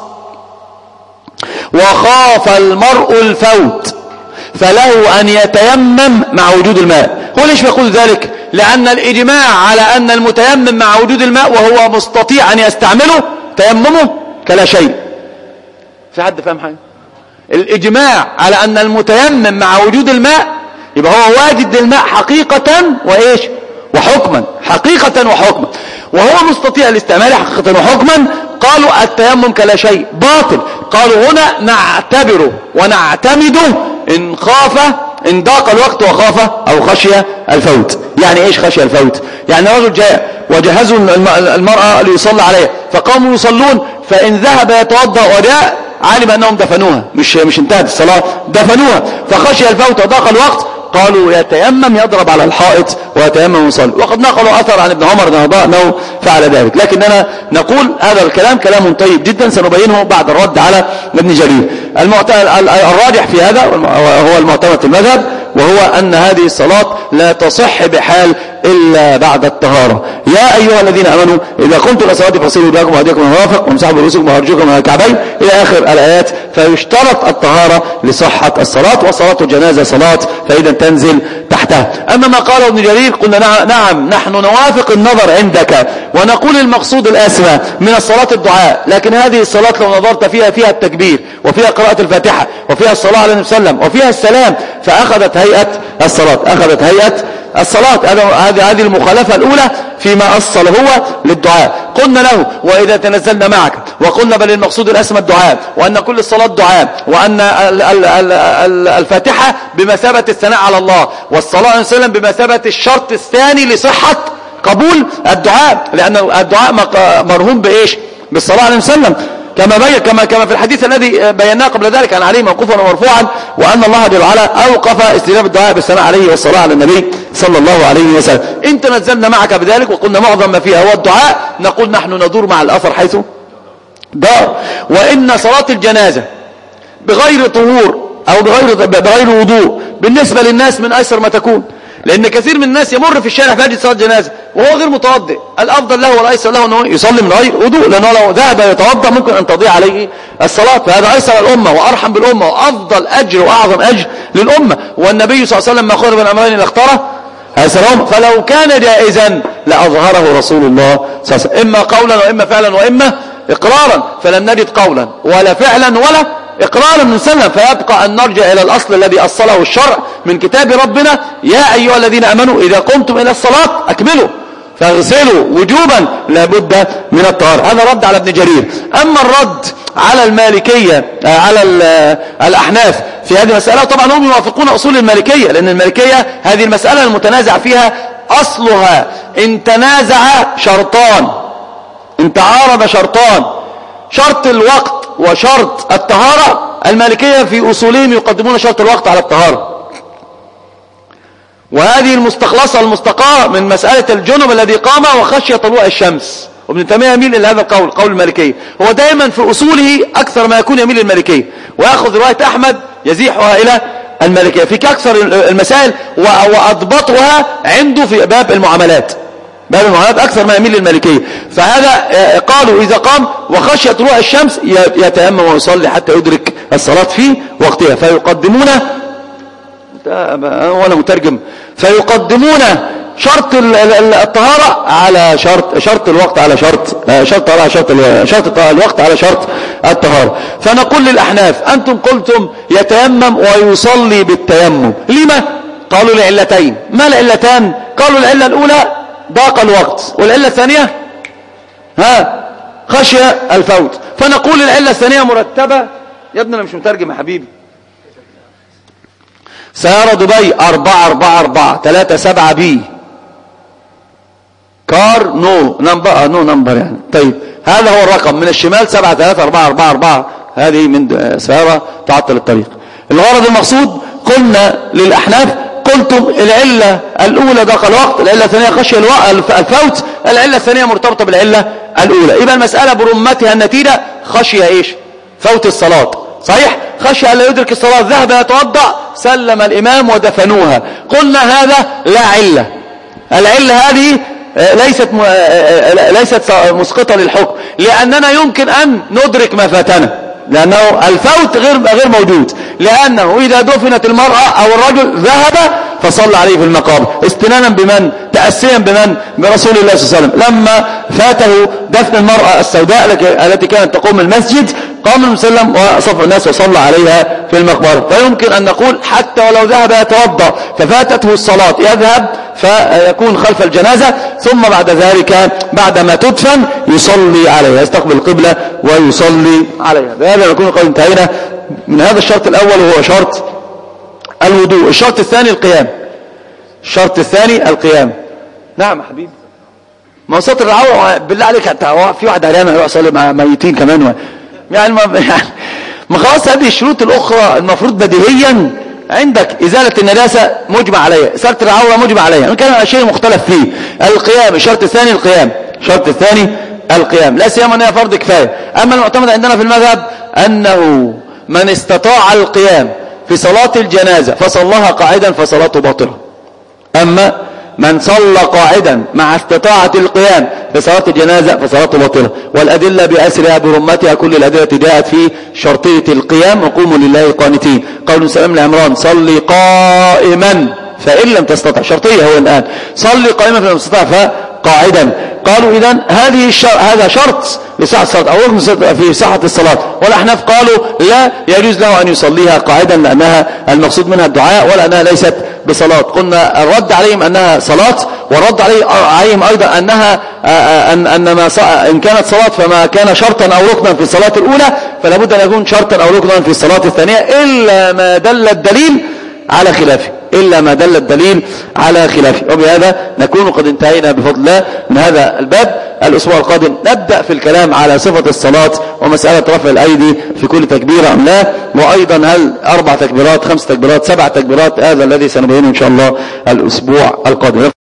وخاف المرء الفوت فله أن يتيمم مع وجود الماء. هو ليش يقول ذلك؟ لأن الإجماع على أن المتيمم مع وجود الماء وهو مستطيع أن يستعمله تيممه كلا شيء. في حد فاهم حاجة؟ الإجماع على أن المتيمم مع وجود الماء يبقى هو واجد للماء حقيقة وإيش؟ وحكما. حقيقة وحكما، وهو مستطيع الاستعمال حقيقة وحكما. قالوا التيمم كلا شيء باطل. قالوا هنا نعتبره ونعتمده إن ضاق الوقت وخاف أو خشي الفوت. يعني إيش خشي الفوت؟ يعني رجل جاء وجهزوا المرأة ليصلى عليها، فقاموا يصلون، فإن ذهب يتوضأ وجاء علم أنهم دفنوها، مش انتهت الصلاة، دفنوها، فخشي الفوت وضاق الوقت. قالوا يتيمم، يضرب على الحائط ويتيمم ويصلي. وقد نقلوا أثر عن ابن عمر أنه فعل ذلك، لكننا نقول هذا الكلام كلام طيب جدا سنبينه بعد الرد على ابن جرير. الراجح في هذا وهو المعتمد في المذهب، وهو أن هذه الصلاة لا تصح بحال إلا بعد الطهارة. يا أيها الذين آمنوا إذا قمتم إلى الصلاة فاغسلوا وجوهكم وأيديكم إلى المرافق وامسحوا برؤوسكم وأرجلكم إلى الكعبين إلى آخر الآيات. فيشترط الطهارة لصحة الصلاة، وصلاة الجنازة صلاة فإذا تنزل تحتها. أما ما قاله ابن جرير قلنا نعم نحن نوافق النظر عندك، ونقول المقصود الأسمى من الصلاة الدعاء، لكن هذه الصلاة لو نظرت فيها التكبير، وفيها قراءة الفاتحة، وفيها الصلاة على النبي صلى الله عليه وسلم، وفيها السلام، فأخذت هيئة الصلاة، أخذت هيئة الصلاة. هذه المخالفة الأولى فيما أصل هو للدعاء. قلنا له وإذا تنزلنا معك، وقلنا بل المقصود الأسمى الدعاء، وأن كل الصلاة دعاء، وأن الفاتحة بمثابة الثناء على الله، والصلاة عليه وسلم بمثابة الشرط الثاني لصحة قبول الدعاء، لأن الدعاء مرهون بإيش؟ بالصلاة عليه وسلم، كما في الحديث الذي بيناه قبل ذلك عن علي موقوفا ومرفوعا، وأن الله جل وعلا أوقف استجابة الدعاء بالثناء عليه والصلاة على النبي صلى الله عليه وسلم. إن تنزلنا معك بذلك وقلنا معظم ما فيها هو الدعاء، نقول نحن ندور مع الأثر حيث دار. وإن صلاة الجنازة بغير طهور أو بغير وضوء بالنسبة للناس من أيسر ما تكون، لأن كثير من الناس يمر في الشارع فيجد صلاة جنازة وهو غير متوضئ. الأفضل له والأيسر له أنه يصلي من غير وضوء، لأنه لو ذهب يتوضأ ممكن أن تضيع عليه الصلاة، فهذا أيسر الأمة وأرحم بالأمة وأفضل أجر وأعظم أجر للأمة. والنبي صلى الله عليه وسلم ما خير من الأمرين اللي اختاره أيسرهم، فلو كان جائزا لأظهره رسول الله صلى الله عليه وسلم، إما قولا وإما فعلا وإما إقرارا، فلم نجد قولا ولا فعلا ولا إقرارا من سنة، فيبقى أن نرجع إلى الأصل الذي أصله الشرع من كتاب ربنا: يا أيها الذين آمنوا إذا قمتم إلى الصلاة أكملوا فاغسلوا وجوبا لابد من الطهارة. هذا رد على ابن جرير. أما الرد على المالكية على الأحناف في هذه المسألة، طبعا هم يوافقون أصول المالكية، لأن المالكية هذه المسألة المتنازع فيها أصلها إن تنازع شرطان، إن تعارض شرطان، شرط الوقت وشرط الطهارة، المالكية في أصولهم يقدمون شرط الوقت على الطهارة. وهذه المستخلصة المستقاة من مسألة الجنب الذي قام وخشي طلوع الشمس. وابن تيمية يميل إلى هذا القول، قول المالكية. هو دائما في أصوله أكثر ما يكون يميل للمالكية، ويأخذ رواية أحمد يزيحها إلى المالكية في أكثر المسائل، وأضبطها عنده في باب المعاملات. باب المعاملات أكثر ما يميل للمالكية. فهذا قالوا إذا قام وخشي طلوع الشمس يتيمم ويصلي حتى يدرك الصلاة في وقتها، فيقدمون وأنا مترجم، فيقدمون شرط الطهارة على شرط الوقت على شرط الوقت على شرط الطهارة. فنقول للأحناف: أنتم قلتم يتيمم ويصلي بالتيمم، لما؟ قالوا لعلتين. ما العلتان؟ قالوا العلة الأولى ضاق الوقت، والعلة الثانية خشي الفوت. فنقول العلة الثانية مرتبة. يا ابني أنا مش مترجم يا حبيبي. سيارة دبي 444 37 بي كار نو نمبر نو نمبر يعني. طيب هذا هو الرقم من الشمال 7 3 4 4 4. هذه من سيارة تعطل الطريق. الغرض المقصود قلنا للأحناف قلتم العلة الأولى ضاق الوقت، العلة الثانية خشية الفوت، العلة الثانية مرتبطة بالعلة الأولى. يبقى المسألة برمتها النتيجة خشية إيش؟ فوت الصلاة. صحيح؟ خشية ألا يدرك الصلاة، ذهب يتوضأ سلم الإمام ودفنوها. قلنا هذا لا علة. العلة هذه ليست مسقطة للحكم، لأننا يمكن أن ندرك ما فاتنا، لأنه الفوت غير موجود، لأنه إذا دفنت المرأة أو الرجل ذهب فصلى عليه في المقابر استنانا بمن؟ تأسيا بمن؟ برسول الله صلى الله عليه وسلم. لما فاته دفن المرأة السوداء التي كانت تقوم المسجد قام النبي صلى الله عليه وسلم وصف الناس وصلى عليها في المقبرة. فيمكن أن نقول حتى ولو ذهب يتوضأ ففاتته الصلاة يذهب فيكون خلف الجنازة، ثم بعد ذلك بعدما تدفن يصلي عليها، يستقبل القبلة ويصلي عليها. بهذا نكون قد انتهينا من هذا الشرط الأول وهو شرط الوضوء. الشرط الثاني القيام. الشرط الثاني القيام. نعم حبيبي، ما هو سطر العورة بالله عليك، في واحد علينا يروح يصلي مع ميتين كمان يعني ما خلاص. هذه الشروط الأخرى المفروض بديهيا عندك إزالة النجاسة مجمع عليها، ستر العورة مجمع عليها، كان شيء مختلف فيه. القيام الشرط الثاني القيام. الشرط الثاني القيام، لا سيما أنها فرض كفاية. أما المعتمد عندنا في المذهب أنه من استطاع القيام في صلاة الجنازة فصلاها قاعدا فصلاته باطلة. أما من صلى قاعدا مع استطاعة القيام في صلاة الجنازة فصلاته باطلة. والأدلة بأسرها برمتها كل الأدلة جاءت في شرطية القيام، وقوموا لله قانتين. قول سلام لعمران صلي قائما فإن لم تستطع، شرطية هو الآن، صلي قائما فإن لم تستطع فقاعدا. قالوا إذن هذا شرط لصحة الصلاة أو ركن في صحة الصلاة. والأحناف قالوا لا يجوز له أن يصليها قاعدا لأنها المقصود منها الدعاء ولأنها ليست بصلاة. قلنا الرد عليهم أنها صلاة، والرد عليهم أيضا أنها إن كانت صلاة فما كان شرطا أو ركنا في الصلاة الأولى فلا بد أن يكون شرطا أو ركنا في الصلاة الثانية إلا ما دل الدليل على خلافه، إلا ما دل الدليل على خلافه. وبهذا نكون قد انتهينا بفضل الله من هذا الباب. الأسبوع القادم نبدأ في الكلام على صفة الصلاة ومسألة رفع الأيدي في كل تكبيرة أم لا، وأيضا هل 4 تكبيرات 5 تكبيرات 7 تكبيرات، هذا الذي سنبينه إن شاء الله الأسبوع القادم.